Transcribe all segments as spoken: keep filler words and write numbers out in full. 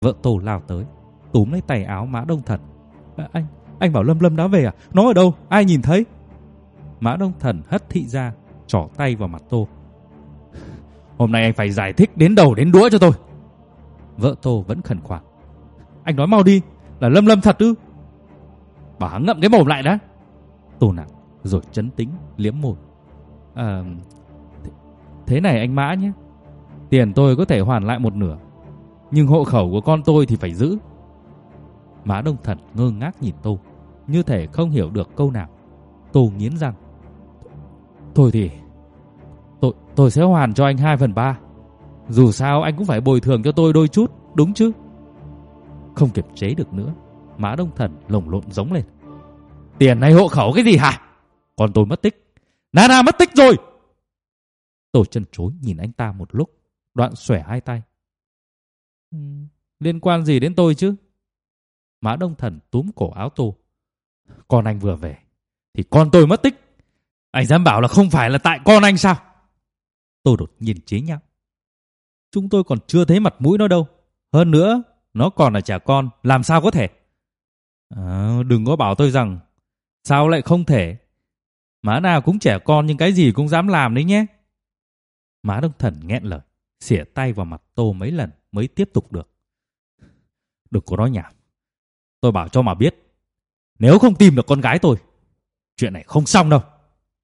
Vợ Tô lao tới, túm lấy tay áo Mã Đông Thần. À, anh, anh bảo Lâm Lâm đã về à? Nó ở đâu? Ai nhìn thấy? Mã Đông Thần hất thị ra, trỏ tay vào mặt Tô. Hôm nay anh phải giải thích đến đầu đến đuôi cho tôi. Vợ Tô vẫn khẩn khoản. Anh nói mau đi, là Lâm Lâm thật ư? Bà ngậm cái mồm lại đã. Tô nặng rồi trấn tĩnh liếm môi. À, thế, thế này anh Mã nhé, tiền tôi có thể hoàn lại một nửa, nhưng hộ khẩu của con tôi thì phải giữ. Mã Đông Thần ngơ ngác nhìn Tô, như thể không hiểu được câu nào. Tô nghiến răng. Thôi thì tôi, tôi sẽ hoàn cho anh hai phần ba. Dù sao anh cũng phải bồi thường cho tôi đôi chút, đúng chứ? Không kiềm chế được nữa, Mã Đông Thần lồng lộn giống lên. Tiền này hộ khẩu cái gì hả? Con tôi mất tích. Nana mất tích rồi. Tô chân chối nhìn anh ta một lúc, đoạn xòe hai tay. Ừ, liên quan gì đến tôi chứ? Mã Đông Thần túm cổ áo Tô. Con anh vừa về thì con tôi mất tích. Anh dám bảo là không phải là tại con anh sao? Tô đột nhiên chế nhạo. Chúng tôi còn chưa thấy mặt mũi nó đâu. Hơn nữa, nó còn là trẻ con, làm sao có thể? À, đừng có bảo tôi rằng sao lại không thể. Má nào cũng trẻ con nhưng cái gì cũng dám làm đấy nhé. Mã Đông Thần nghẹn lời, xỉa tay vào mặt Tô mấy lần mới tiếp tục được. Đừng có nói nhảm. Tôi bảo cho mà biết, nếu không tìm được con gái tôi, chuyện này không xong đâu.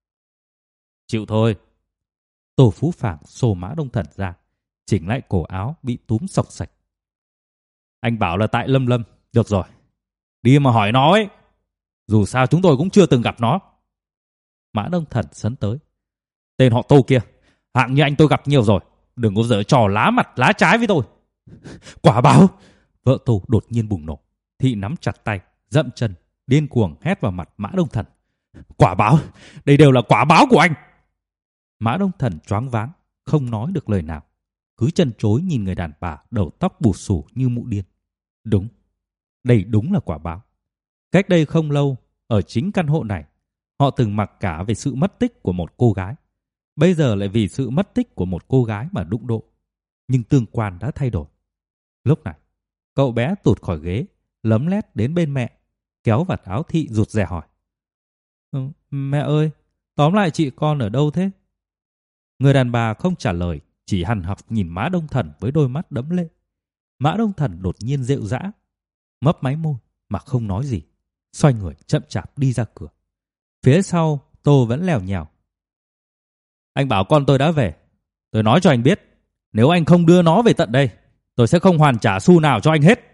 Chịu thôi. Tô Phú Phàng xô Mã Đông Thần ra, chỉnh lại cổ áo bị túm sọc sạch. Anh bảo là tại Lâm Lâm. Được rồi, đi mà hỏi nó ấy. Dù sao chúng tôi cũng chưa từng gặp nó. Mã Đông Thần sấn tới. Tên họ Tô kia, hạng như anh tôi gặp nhiều rồi. Đừng có giở trò lá mặt lá trái với tôi. Quả báo. Vợ Tô đột nhiên bùng nổ. Thị nắm chặt tay, dậm chân, điên cuồng hét vào mặt Mã Đông Thần. Quả báo, đây đều là quả báo của anh. Mã Đông Thần choáng váng, không nói được lời nào, cứ chân chối nhìn người đàn bà đầu tóc bù xù như mụ điên. Đúng, đây đúng là quả báo. Cách đây không lâu, ở chính căn hộ này, họ từng mặc cả về sự mất tích của một cô gái. Bây giờ lại vì sự mất tích của một cô gái mà đụng độ. Nhưng tương quan đã thay đổi. Lúc này, cậu bé tụt khỏi ghế, lấm lét đến bên mẹ, kéo vạt áo Thị rụt rè hỏi. Ừ, mẹ ơi, tóm lại chị con ở đâu thế? Người đàn bà không trả lời, chỉ hằn học nhìn Mã Đông Thần với đôi mắt đẫm lệ. Mã Đông Thần đột nhiên rệu rã, mấp máy môi mà không nói gì, xoay người chậm chạp đi ra cửa. Phía sau, Tô vẫn lèo nhèo. Anh bảo con tôi đã về. Tôi nói cho anh biết, nếu anh không đưa nó về tận đây, tôi sẽ không hoàn trả xu nào cho anh hết.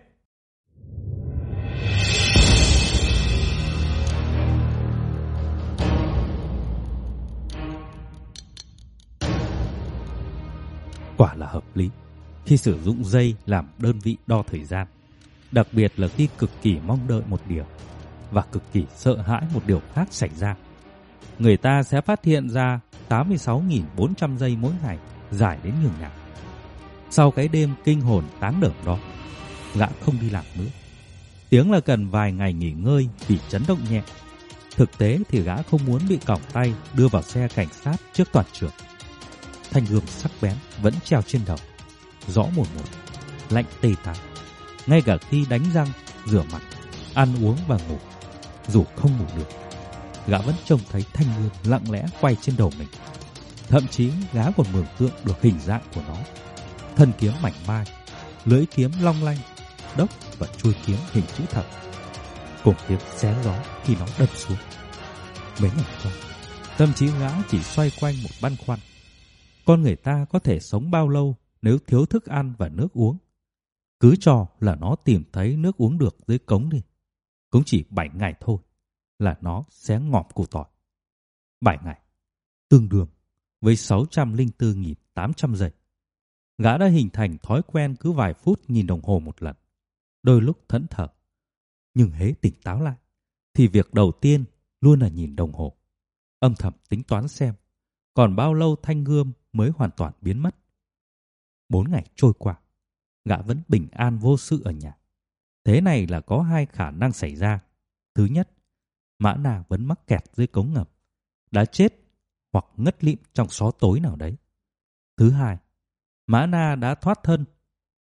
Quả là hợp lý khi sử dụng giây làm đơn vị đo thời gian, đặc biệt là khi cực kỳ mong đợi một điều và cực kỳ sợ hãi một điều khác xảy ra. Người ta sẽ phát hiện ra tám mươi sáu nghìn bốn trăm giây mỗi ngày, dài đến nhường nào. Sau cái đêm kinh hồn táng đởm đó, gã không đi làm nữa. Tiếng là cần vài ngày nghỉ ngơi vì chấn động nhẹ. Thực tế thì gã không muốn bị còng tay đưa vào xe cảnh sát trước toàn trường. Thanh gươm sắc bén vẫn treo trên đầu, rõ mồn một, lạnh tê tái. Ngay cả khi đánh răng, rửa mặt, ăn uống và ngủ, dù không ngủ được, gã vẫn trông thấy thanh gươm lặng lẽ quay trên đầu mình. Thậm chí gã còn mường tượng được hình dạng của nó: thân kiếm mảnh mai, lưỡi kiếm long lanh, đốc và chuôi kiếm hình chữ thập, cùng tiếng xé gió khi nó đâm xuống. Mấy ngày qua, tâm trí gã chỉ xoay quanh một băn khoăn: con người ta có thể sống bao lâu nếu thiếu thức ăn và nước uống? Cứ cho là nó tìm thấy nước uống được dưới cống đi, cũng chỉ bảy ngày thôi là nó sẽ ngọm củ tỏi. Bảy ngày tương đương với sáu trăm lẻ bốn nghìn tám trăm giây. Gã đã hình thành thói quen cứ vài phút nhìn đồng hồ một lần, đôi lúc thẫn thờ. Nhưng hễ tỉnh táo lại thì việc đầu tiên luôn là nhìn đồng hồ, âm thầm tính toán xem còn bao lâu thanh gươm mới hoàn toàn biến mất. Bốn ngày trôi qua, gã vẫn bình an vô sự ở nhà. Thế này là có hai khả năng xảy ra. Thứ nhất, Mã Na vẫn mắc kẹt dưới cống ngầm, đã chết hoặc ngất lịm trong xó tối nào đấy. Thứ hai, Mã Na đã thoát thân,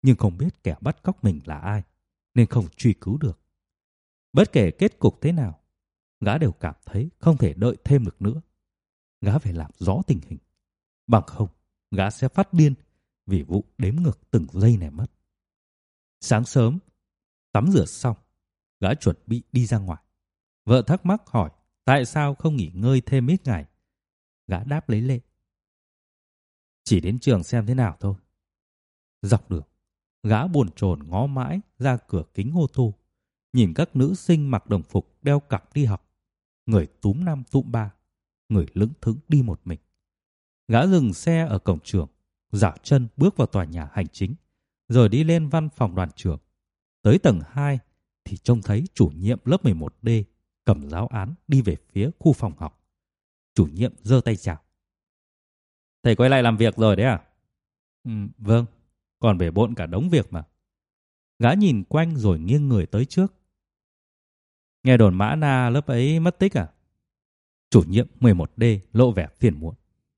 nhưng không biết kẻ bắt cóc mình là ai, nên không truy cứu được. Bất kể kết cục thế nào, gã đều cảm thấy không thể đợi thêm được nữa. Gã phải làm rõ tình hình, bằng không gã sẽ phát điên vì vụ đếm ngược từng giây này mất. Sáng sớm, tắm rửa xong, gã chuẩn bị đi ra ngoài. Vợ thắc mắc hỏi tại sao không nghỉ ngơi thêm ít ngày. Gã đáp lấy lệ: chỉ đến trường xem thế nào thôi. Dọc đường, gã bồn chồn ngó mãi ra cửa kính ô tô, nhìn các nữ sinh mặc đồng phục đeo cặp đi học, người túm năm tụm ba, người lững thững đi một mình. Gã dừng xe ở cổng trường, dạo chân bước vào tòa nhà hành chính, rồi đi lên văn phòng đoàn trường. Tới tầng hai thì trông thấy chủ nhiệm lớp mười một D cầm giáo án đi về phía khu phòng học. Chủ nhiệm giơ tay chào: thầy quay lại làm việc rồi đấy à? Ừ, vâng, còn bể bộn cả đống việc mà. Gã nhìn quanh rồi nghiêng người tới trước: nghe đồn Mã Na lớp ấy mất tích à? Chủ nhiệm mười một D lộ vẻ phiền muộn: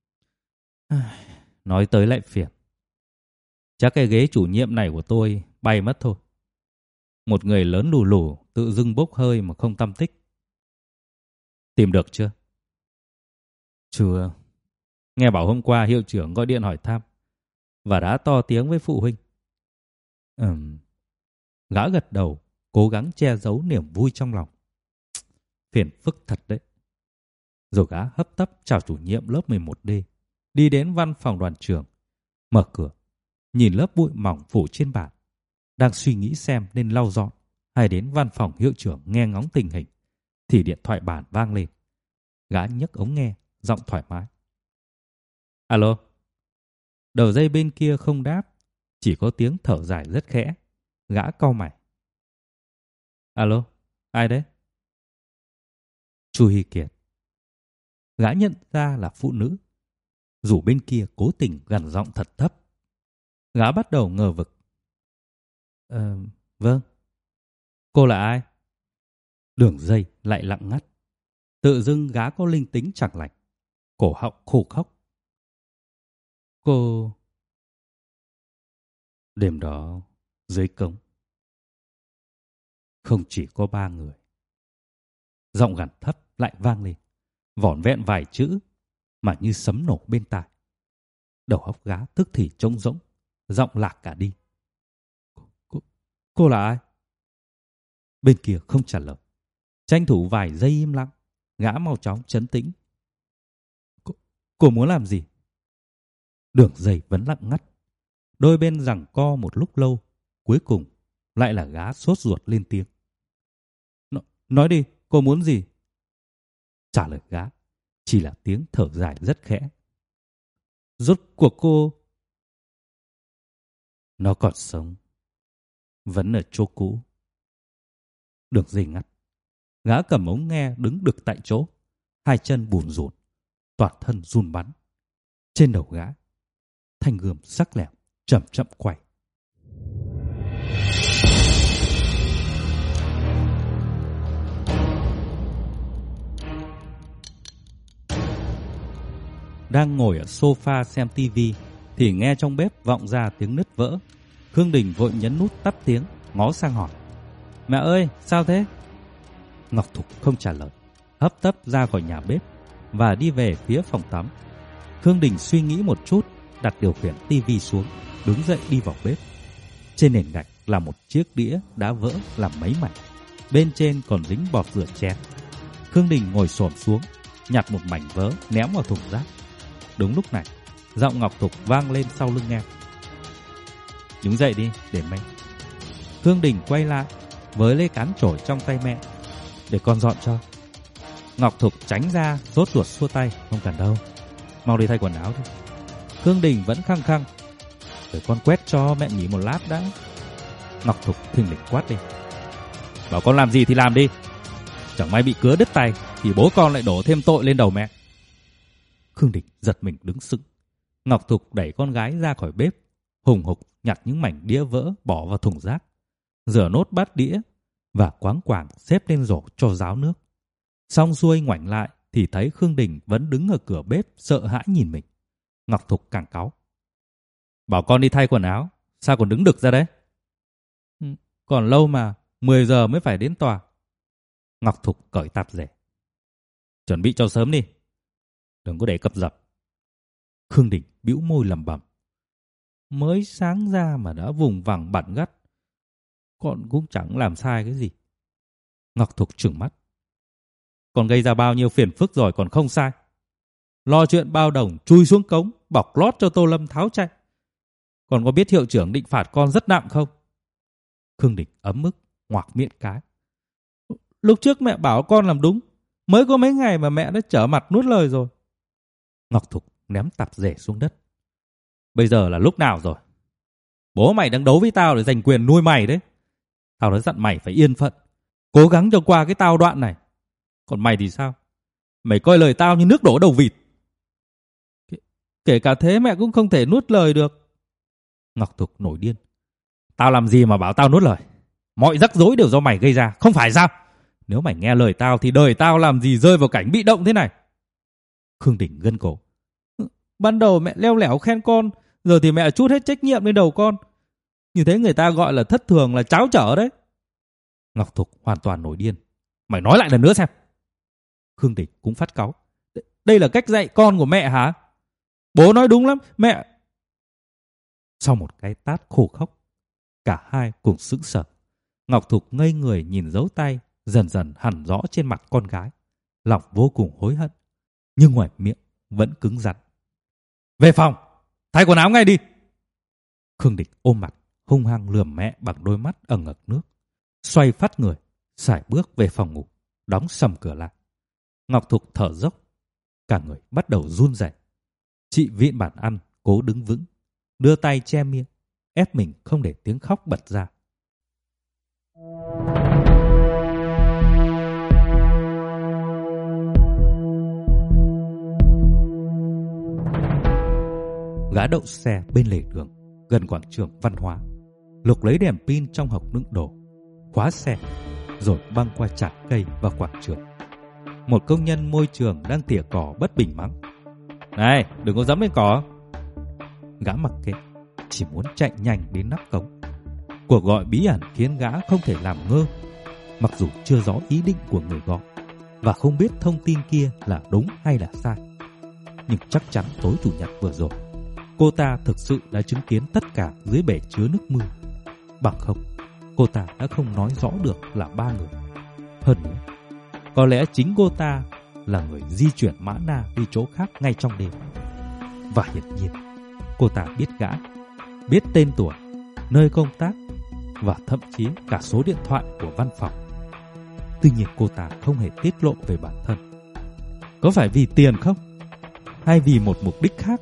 nói tới lại phiền. Chắc cái ghế chủ nhiệm này của tôi bay mất thôi. Một người lớn lù lù tự dưng bốc hơi mà không tăm tích. Tìm được chưa? Chưa. Nghe bảo hôm qua hiệu trưởng gọi điện hỏi thăm và đã to tiếng với phụ huynh. Ừm. Gã gật đầu, cố gắng che giấu niềm vui trong lòng. Phiền phức thật đấy. Rồi gã hấp tấp chào chủ nhiệm lớp mười một D, đi đến văn phòng đoàn trường, mở cửa, nhìn lớp bụi mỏng phủ trên bàn, đang suy nghĩ xem nên lau dọn hay đến văn phòng hiệu trưởng nghe ngóng tình hình, thì điện thoại bàn vang lên. Gã nhấc ống nghe, giọng thoải mái: alo. Đầu dây bên kia không đáp, chỉ có tiếng thở dài rất khẽ. Gã cau mày: alo, ai đấy? Chu Hy Kiệt. Gã nhận ra là phụ nữ, dù bên kia cố tình gằn giọng thật thấp. Gã bắt đầu ngờ vực: Ờ, vâng. Cô là ai? Đường dây lại lặng ngắt. Tự dưng gã có linh tính chẳng lành, cổ họng khô khốc. Cô... Đêm đó, dưới cống, không chỉ có ba người. Giọng gằn thấp lại vang lên, vỏn vẹn vài chữ mà như sấm nổ bên tai. Đầu óc gã tức thì trống rỗng, giọng lạc cả đi. Cô, cô là ai? Bên kia không trả lời. Tranh thủ vài giây im lặng, gã mau chóng trấn tĩnh. Cô, cô muốn làm gì? Đường dây vẫn lặng ngắt. Đôi bên giằng co một lúc lâu, cuối cùng lại là gã sốt ruột lên tiếng. N- nói đi, cô muốn gì? Trả lời gã chỉ là tiếng thở dài rất khẽ. Rốt cuộc cô... Nó còn sống, vẫn ở chỗ cũ. Đường dây ngắt. Gã cầm ống nghe đứng đực tại chỗ, hai chân bùn rùn, toàn thân run bắn. Trên đầu gã, thanh gươm sắc lẹm chậm chậm quay. Đang ngồi ở sofa xem tivi thì nghe trong bếp vọng ra tiếng nứt vỡ. Khương Đình vội nhấn nút tắt tiếng, ngó sang hỏi: Mẹ ơi, sao thế? Ngọc Thục không trả lời, hấp tấp ra khỏi nhà bếp và đi về phía phòng tắm. Khương Đình suy nghĩ một chút, đặt điều khiển tivi xuống, đứng dậy đi vào bếp. Trên nền gạch là một chiếc đĩa đã vỡ làm mấy mảnh, bên trên còn dính bọt rửa chén. Khương Đình ngồi xổm xuống, nhặt một mảnh vỡ ném vào thùng rác. Đúng lúc này, giọng Ngọc Thục vang lên sau lưng em: Đứng dậy đi, để mẹ. Khương Đình quay lại, với lấy cán chổi trong tay mẹ: Để con dọn cho. Ngọc Thục tránh ra, rốt ruột xua tay: Không cần đâu, mau đi thay quần áo đi. Khương Đình vẫn khăng khăng: Để con quét cho mẹ nghỉ một lát đã. Ngọc Thục thình lình quát đi: Bảo con làm gì thì làm đi, chẳng may bị cứa đứt tay thì bố con lại đổ thêm tội lên đầu mẹ. Khương Đình giật mình đứng sững. Ngọc Thục đẩy con gái ra khỏi bếp, hùng hục nhặt những mảnh đĩa vỡ bỏ vào thùng rác, rửa nốt bát đĩa và quáng quàng xếp lên rổ cho ráo nước. Xong xuôi ngoảnh lại thì thấy Khương Đình vẫn đứng ở cửa bếp sợ hãi nhìn mình. Ngọc Thục càng cáu: Bảo con đi thay quần áo, Sao còn đứng đực ra đấy? "Ừ, còn lâu mà, mười giờ mới phải đến tòa." Ngọc Thục cởi tạp dề. "Chuẩn bị cho sớm đi, đừng có để cập dập." Khương Đình bĩu môi lẩm bẩm. Mới sáng ra mà đã vùng vằng bặn gắt, con cũng chẳng làm sai cái gì. Ngọc Thục trừng mắt. Còn gây ra bao nhiêu phiền phức rồi còn không sai. Lo chuyện bao đồng chui xuống cống, bọc lót cho Tô Lâm tháo chạy. Còn có biết hiệu trưởng định phạt con rất nặng không? Khương Đình ấm ức, ngoạc miệng cái. Lúc trước mẹ bảo con làm đúng, mới có mấy ngày mà mẹ đã trở mặt nuốt lời rồi. Ngọc Thục ném tạp dề xuống đất. Bây giờ là lúc nào rồi? Bố mày đang đấu với tao để giành quyền nuôi mày đấy. Tao đã dặn mày phải yên phận, cố gắng cho qua cái tao đoạn này. Còn mày thì sao? Mày coi lời tao như nước đổ đầu vịt. Kể, kể cả thế mẹ cũng không thể nuốt lời được. Ngọc Thục nổi điên. Tao làm gì mà bảo tao nuốt lời? Mọi rắc rối đều do mày gây ra, không phải sao? Nếu mày nghe lời tao thì đời tao làm gì rơi vào cảnh bị động thế này. Khương Đình gân cổ. Ban đầu mẹ leo lẻo khen con, giờ thì mẹ trút hết trách nhiệm lên đầu con. Như thế người ta gọi là thất thường, là tráo trở đấy. Ngọc Thục hoàn toàn nổi điên. Mày nói lại lần nữa xem. Khương Đình cũng phát cáu. Đây là cách dạy con của mẹ hả? Bố nói đúng lắm, mẹ. Sau một cái tát khô khốc, cả hai cùng sững sờ. Ngọc Thục ngây người nhìn dấu tay dần dần hằn rõ trên mặt con gái, lòng vô cùng hối hận, nhưng ngoài miệng vẫn cứng rắn. Về phòng, thay quần áo ngay đi. Khương Đình ôm mặt, hung hăng lườm mẹ bằng đôi mắt ẩn ngực nước, xoay phát người, sải bước về phòng ngủ, đóng sầm cửa lại. Ngọc Thục thở dốc, cả người bắt đầu run rẩy. Chị vịn bàn ăn, cố đứng vững, đưa tay che miệng, ép mình không để tiếng khóc bật ra. Gã đậu xe bên lề đường, gần quảng trường văn hóa. Lục lấy đèn pin trong hộc đựng đồ, khóa xe, rồi băng qua chạc cây và quảng trường. Một công nhân môi trường đang tỉa cỏ bất bình mắng. Này, đừng có dẫm lên cỏ. Gã mặc kệ, chỉ muốn chạy nhanh đến nắp cống. Cuộc gọi bí ẩn khiến gã không thể làm ngơ. Mặc dù chưa rõ ý định của người gọi và không biết thông tin kia là đúng hay là sai, nhưng chắc chắn tối chủ nhật vừa rồi cô ta thực sự đã chứng kiến tất cả dưới bể chứa nước mưa. Bằng không, cô ta đã không nói rõ được là ba người. Hơn nữa, có lẽ chính cô ta là người di chuyển mã na đi chỗ khác ngay trong đêm. Và hiển nhiên, cô ta biết gã, biết tên tuổi, nơi công tác và thậm chí cả số điện thoại của văn phòng. Tuy nhiên cô ta không hề tiết lộ về bản thân. Có phải vì tiền không? Hay vì một mục đích khác?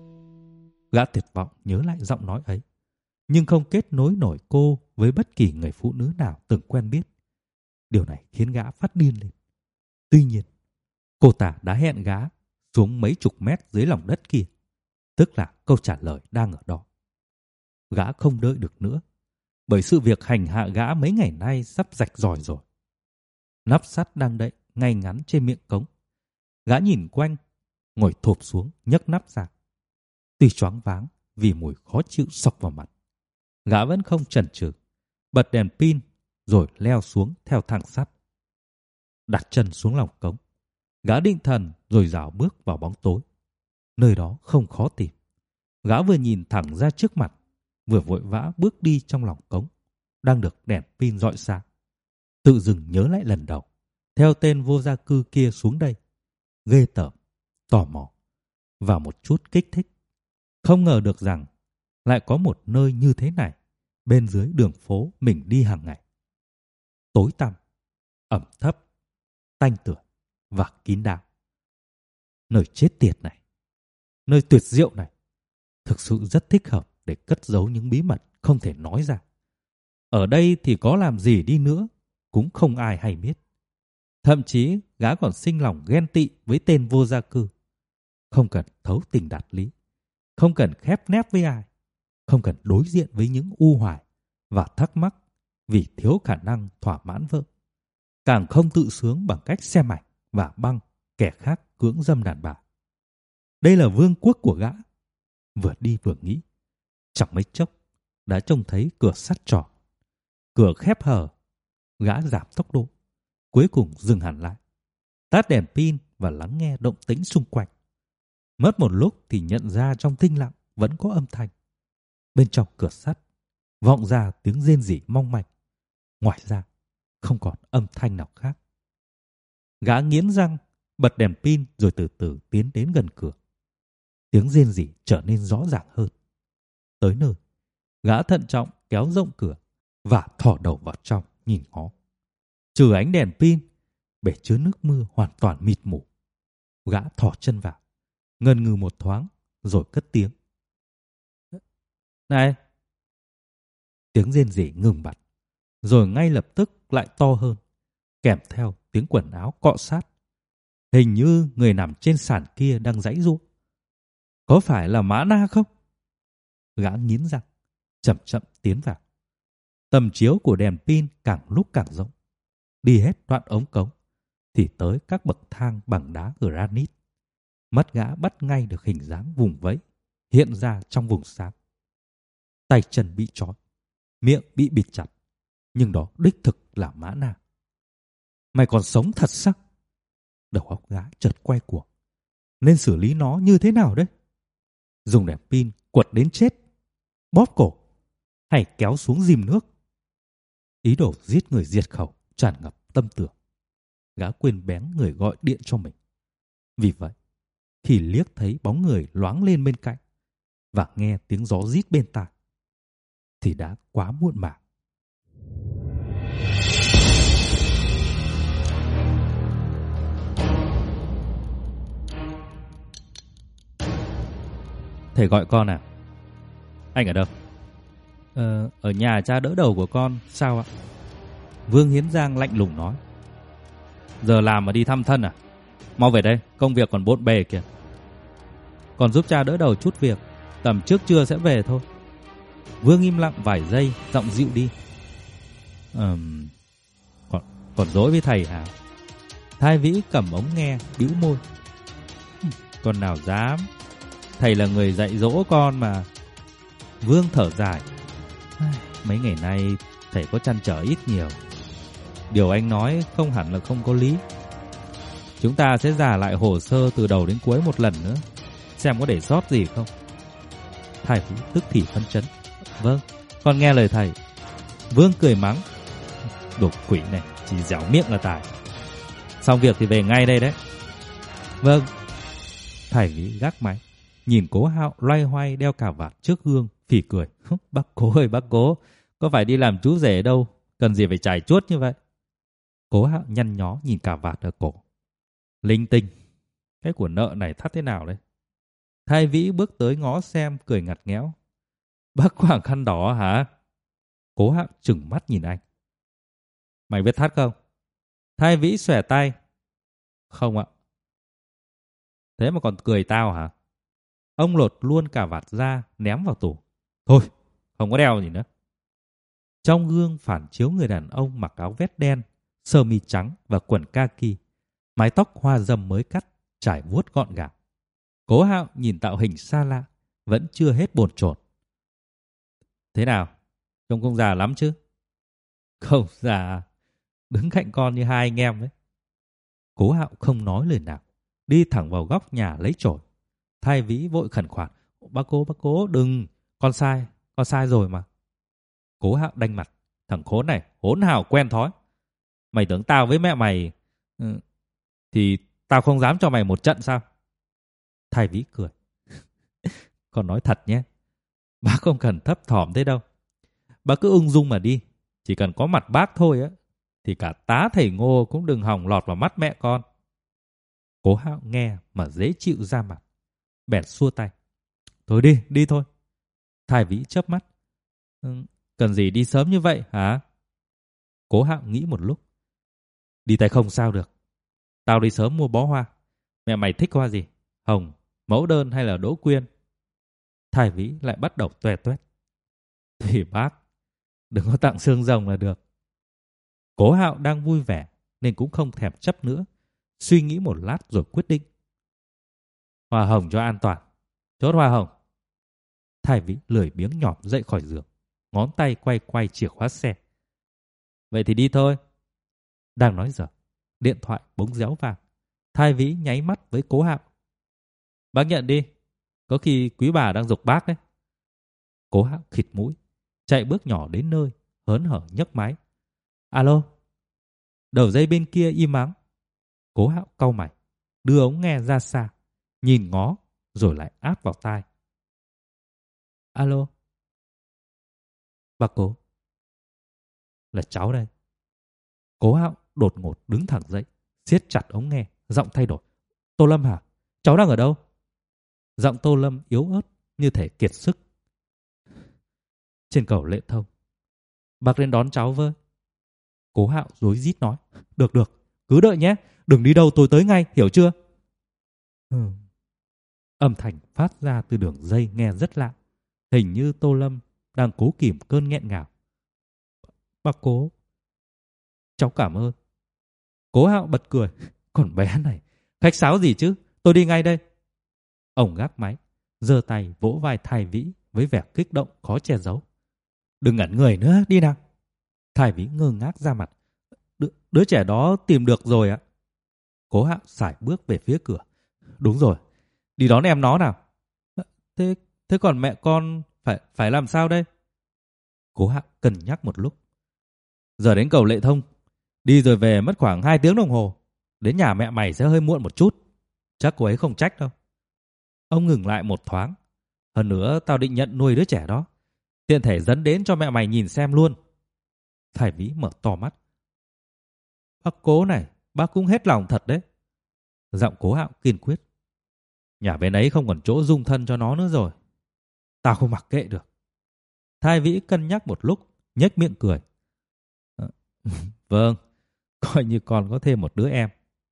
Gã tuyệt vọng nhớ lại giọng nói ấy, nhưng không kết nối nổi cô với bất kỳ người phụ nữ nào từng quen biết. Điều này khiến gã phát điên lên. Tuy nhiên, cô ta đã hẹn gã xuống mấy chục mét dưới lòng đất kia, tức là câu trả lời đang ở đó. Gã không đợi được nữa, bởi sự việc hành hạ gã mấy ngày nay sắp rạch ròi rồi. Nắp sắt đang đậy ngay ngắn trên miệng cống. Gã nhìn quanh, ngồi thụp xuống nhấc nắp ra. Tuy choáng váng vì mùi khó chịu xộc vào mặt, gã vẫn không chần chừ, bật đèn pin rồi leo xuống theo thang sắt. Đặt chân xuống lòng cống, gã định thần rồi rảo bước vào bóng tối. Nơi đó không khó tìm. Gã vừa nhìn thẳng ra trước mặt, vừa vội vã bước đi trong lòng cống đang được đèn pin rọi sáng. Tự dưng nhớ lại lần đầu theo tên vô gia cư kia xuống đây. Ghê tởm, tò mò và một chút kích thích. Không ngờ được rằng lại có một nơi như thế này bên dưới đường phố mình đi hàng ngày. Tối tăm, ẩm thấp, tanh tưởi và kín đáo. Nơi chết tiệt này, nơi tuyệt diệu này thực sự rất thích hợp để cất giấu những bí mật không thể nói ra. Ở đây thì có làm gì đi nữa cũng không ai hay biết. Thậm chí gã còn sinh lòng ghen tị với tên vô gia cư. Không cần thấu tình đạt lý, không cần khép nép với ai, không cần đối diện với những u hoài và thắc mắc vì thiếu khả năng thỏa mãn vợ. Càng không tự sướng bằng cách xem ảnh và băng kẻ khác cưỡng dâm đàn bà. Đây là vương quốc của gã. Vừa đi vừa nghĩ, chẳng mấy chốc đã trông thấy cửa sắt tròn. Cửa khép hờ. Gã giảm tốc độ, cuối cùng dừng hẳn lại, tắt đèn pin và lắng nghe động tĩnh xung quanh. Mất một lúc thì nhận ra trong thinh lặng vẫn có âm thanh. Bên trong cửa sắt vọng ra tiếng rên rỉ mong manh. Ngoài ra không còn âm thanh nào khác. Gã nghiến răng, bật đèn pin rồi từ từ tiến đến gần cửa. Tiếng rên rỉ trở nên rõ ràng hơn. Tới nơi, gã thận trọng kéo rộng cửa và thò đầu vào trong nhìn ngó. Trừ ánh đèn pin, bể chứa nước mưa hoàn toàn mịt mù. Gã thò chân vào, ngần ngừ một thoáng rồi cất tiếng. Này! Tiếng rên rỉ ngừng bặt, rồi ngay lập tức lại to hơn, kèm theo tiếng quần áo cọ sát. Hình như người nằm trên sàn kia đang giãy giụa. Có phải là Mã Na không? Gã nghiến răng, chậm chậm tiến vào. Tầm chiếu của đèn pin càng lúc càng rộng. Đi hết đoạn ống cống thì tới các bậc thang bằng đá granite. Mắt gã bắt ngay được hình dáng vùng vẫy hiện ra trong vùng sáng. Tay chân bị trói, miệng bị bịt chặt, nhưng đó đích thực là Mã Na. Mày còn sống thật sao? Đầu óc gã chợt quay cuồng. Nên xử lý nó như thế nào đấy? Dùng đèn pin quật đến chết, bóp cổ, hay kéo xuống dìm nước? Ý đồ giết người diệt khẩu tràn ngập tâm tưởng. Gã quên bén người gọi điện cho mình. Vì vậy, khi liếc thấy bóng người loáng lên bên cạnh và nghe tiếng gió rít bên tai, thì đã quá muộn màng. Thầy gọi con à? Anh ở đâu? Ờ, ở nhà cha đỡ đầu của con. Sao ạ? Vương Hiến Giang lạnh lùng nói. Giờ làm mà đi thăm thân à? Mau về đây, công việc còn bộn bề kìa. Còn giúp cha đỡ đầu chút việc, tầm trước trưa sẽ về thôi. Vương im lặng vài giây, giọng dịu đi. Ừm, còn, còn dối với thầy hả? Thái Vĩ cầm ống nghe, bĩu môi. Con nào dám, thầy là người dạy dỗ con mà. Vương thở dài. Mấy ngày nay thầy có trăn trở ít nhiều. Điều anh nói không hẳn là không có lý. Chúng ta sẽ giả lại hồ sơ từ đầu đến cuối một lần nữa, xem có để sót gì không. Thái Vĩ tức thì phấn chấn. Vâng, con nghe lời thầy. Vương cười mắng. Đồ quỷ này, chỉ dẻo miệng là tài. Xong việc thì về ngay đây đấy. Vâng. Thái Vĩ gác máy, nhìn Cố Hạo loay hoay đeo cà vạt trước gương, phì cười. Bác Cố ơi bác Cố, có phải đi làm chú rể đâu, cần gì phải chải chuốt như vậy. Cố Hạo nhăn nhó nhìn cà vạt ở cổ. Linh tinh, cái của nợ này thắt thế nào đấy. Thái Vĩ bước tới ngó xem, cười ngặt nghẽo. Bác quàng khăn đỏ hả? Cố Hạo trừng mắt nhìn anh. Mày biết thắt không? Thái Vĩ xòe tay. Không ạ. Thế mà còn cười tao hả? Ông lột luôn cà vạt ra, ném vào tủ. Thôi, không có đeo gì nữa. Trong gương phản chiếu người đàn ông mặc áo vest đen, sơ mi trắng và quần kaki, mái tóc hoa râm mới cắt, trải vuốt gọn gàng. Cố Hạo nhìn tạo hình xa lạ, vẫn chưa hết bồn chồn. Thế nào? Trông không già lắm chứ? Không già, đứng cạnh con như hai anh em đấy. Cố Hạo không nói lời nào, đi thẳng vào góc nhà lấy chổi. Thái Vĩ vội khẩn khoản. Bác Cố, bác Cố, đừng, con sai, con sai rồi mà. Cố Hạo đanh mặt. Thằng khốn này, hỗn hào quen thói. Mày tưởng tao với mẹ mày... Ừ, thì tao không dám cho mày một trận sao? Thái Vĩ cười. Con nói thật nhé. Bác không cần thấp thỏm thế đâu. Bác cứ ung dung mà đi. Chỉ cần có mặt bác thôi á, thì cả tá thầy Ngô cũng đừng hòng lọt vào mắt mẹ con. Cố Hạo nghe mà dễ chịu ra mặt, bèn xua tay. Thôi đi, đi thôi. Thái Vĩ chớp mắt. Ừ, cần gì đi sớm như vậy hả? Cố Hạo nghĩ một lúc. Đi tay không sao được. Tao đi sớm mua bó hoa. Mẹ mày thích hoa gì? Hồng, mẫu đơn hay là đỗ quyên? Thái Vĩ lại bắt đầu toe toét. Thì bác, đừng có tặng xương rồng là được. Cố Hạo đang vui vẻ nên cũng không thèm chấp nữa. Suy nghĩ một lát rồi quyết định. Hoa hồng cho an toàn. Chốt hoa hồng. Thái Vĩ lười biếng nhỏm dậy khỏi giường, ngón tay quay quay chìa khóa xe. Vậy thì đi thôi. Đang nói dở, điện thoại bỗng réo vang. Thái Vĩ nháy mắt với Cố Hạo. Bác nhận đi, có khi quý bà đang giục bác đấy. Cố Hạo khịt mũi, chạy bước nhỏ đến nơi, hớn hở nhấc máy. Alo. Đầu dây bên kia im ắng. Cố Hạo cau mày, đưa ống nghe ra xa, nhìn ngó rồi lại áp vào tai. Alo. Bác Cố. Là cháu đây. Cố Hạo đột ngột đứng thẳng dậy, siết chặt ống nghe, giọng thay đổi. Tô Lâm hả? Cháu đang ở đâu? Giọng Tô Lâm yếu ớt như thể kiệt sức. Trên cầu Lệ Thông. Bác lên đón cháu với. Cố Hạo rối rít nói. Được được, cứ đợi nhé, đừng đi đâu, tôi tới ngay, hiểu chưa? Ừ. Âm thanh phát ra từ đường dây nghe rất lạ. Hình như Tô Lâm đang cố kìm cơn nghẹn ngào. Bác Cố. Cháu cảm ơn. Cố Hạo bật cười. Còn bé này, khách sáo gì chứ, tôi đi ngay đây. Ông gác máy, giơ tay vỗ vai Thái Vĩ với vẻ kích động khó che giấu. Đừng ngẩn người nữa, đi nào. Thái Vĩ ngơ ngác ra mặt. Đ- đứa trẻ đó tìm được rồi ạ. Cố Hạo sải bước về phía cửa. Đúng rồi, đi đón em nó nào. Thế thế còn mẹ con phải phải làm sao đây? Cố Hạo cân nhắc một lúc. Giờ đến cầu Lệ Thông, đi rồi về mất khoảng hai tiếng đồng hồ. Đến nhà mẹ mày sẽ hơi muộn một chút. Chắc cô ấy không trách đâu. Ông ngừng lại một thoáng. Hơn nữa tao định nhận nuôi đứa trẻ đó, tiện thể dẫn đến cho mẹ mày nhìn xem luôn. Thái Vĩ mở to mắt. Bác Cố này, bác cũng hết lòng thật đấy. Giọng Cố Hạo kiên quyết. Nhà bên ấy không còn chỗ dung thân cho nó nữa rồi. Tao không mặc kệ được. Thái Vĩ cân nhắc một lúc, nhếch miệng cười. À, vâng, coi như con có thêm một đứa em.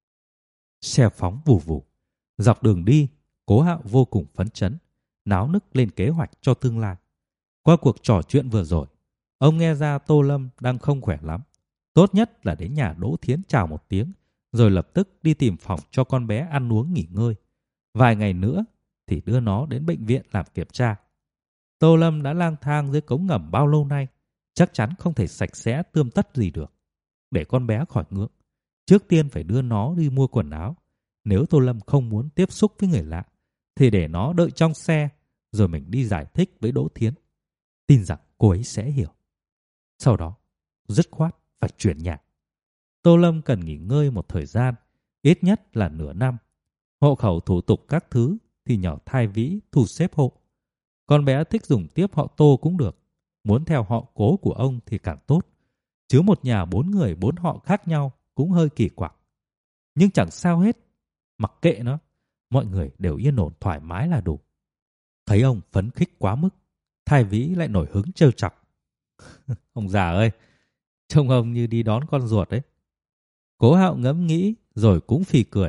Xe phóng vù vù. Dọc đường đi, Cố Hạo vô cùng phấn chấn, náo nức lên kế hoạch cho tương lai. Qua cuộc trò chuyện vừa rồi, ông nghe ra Tô Lâm đang không khỏe lắm. Tốt nhất là đến nhà Đỗ Thiến chào một tiếng, rồi lập tức đi tìm phòng cho con bé ăn uống nghỉ ngơi. Vài ngày nữa thì đưa nó đến bệnh viện làm kiểm tra. Tô Lâm đã lang thang dưới cống ngầm bao lâu nay, chắc chắn không thể sạch sẽ tươm tất gì được. Để con bé khỏi ngượng, trước tiên phải đưa nó đi mua quần áo. Nếu Tô Lâm không muốn tiếp xúc với người lạ, thì để nó đợi trong xe, rồi mình đi giải thích với Đỗ Thiến. Tin rằng cô ấy sẽ hiểu. Sau đó, dứt khoát phải chuyển nhà. Tô Lâm cần nghỉ ngơi một thời gian, ít nhất là nửa năm. Hộ khẩu thủ tục các thứ thì nhờ Thái Vĩ thu xếp hộ. Con bé thích dùng tiếp họ Tô cũng được. Muốn theo họ Cố của ông thì càng tốt. Chứ một nhà bốn người bốn họ khác nhau cũng hơi kỳ quặc. Nhưng chẳng sao hết. Mặc kệ nó, mọi người đều yên ổn thoải mái là đủ. Thấy ông phấn khích quá mức, Thái Vĩ lại nổi hứng trêu chọc. Ông già ơi, trông ông như đi đón con ruột đấy. Cố Hạo ngẫm nghĩ rồi cũng phì cười.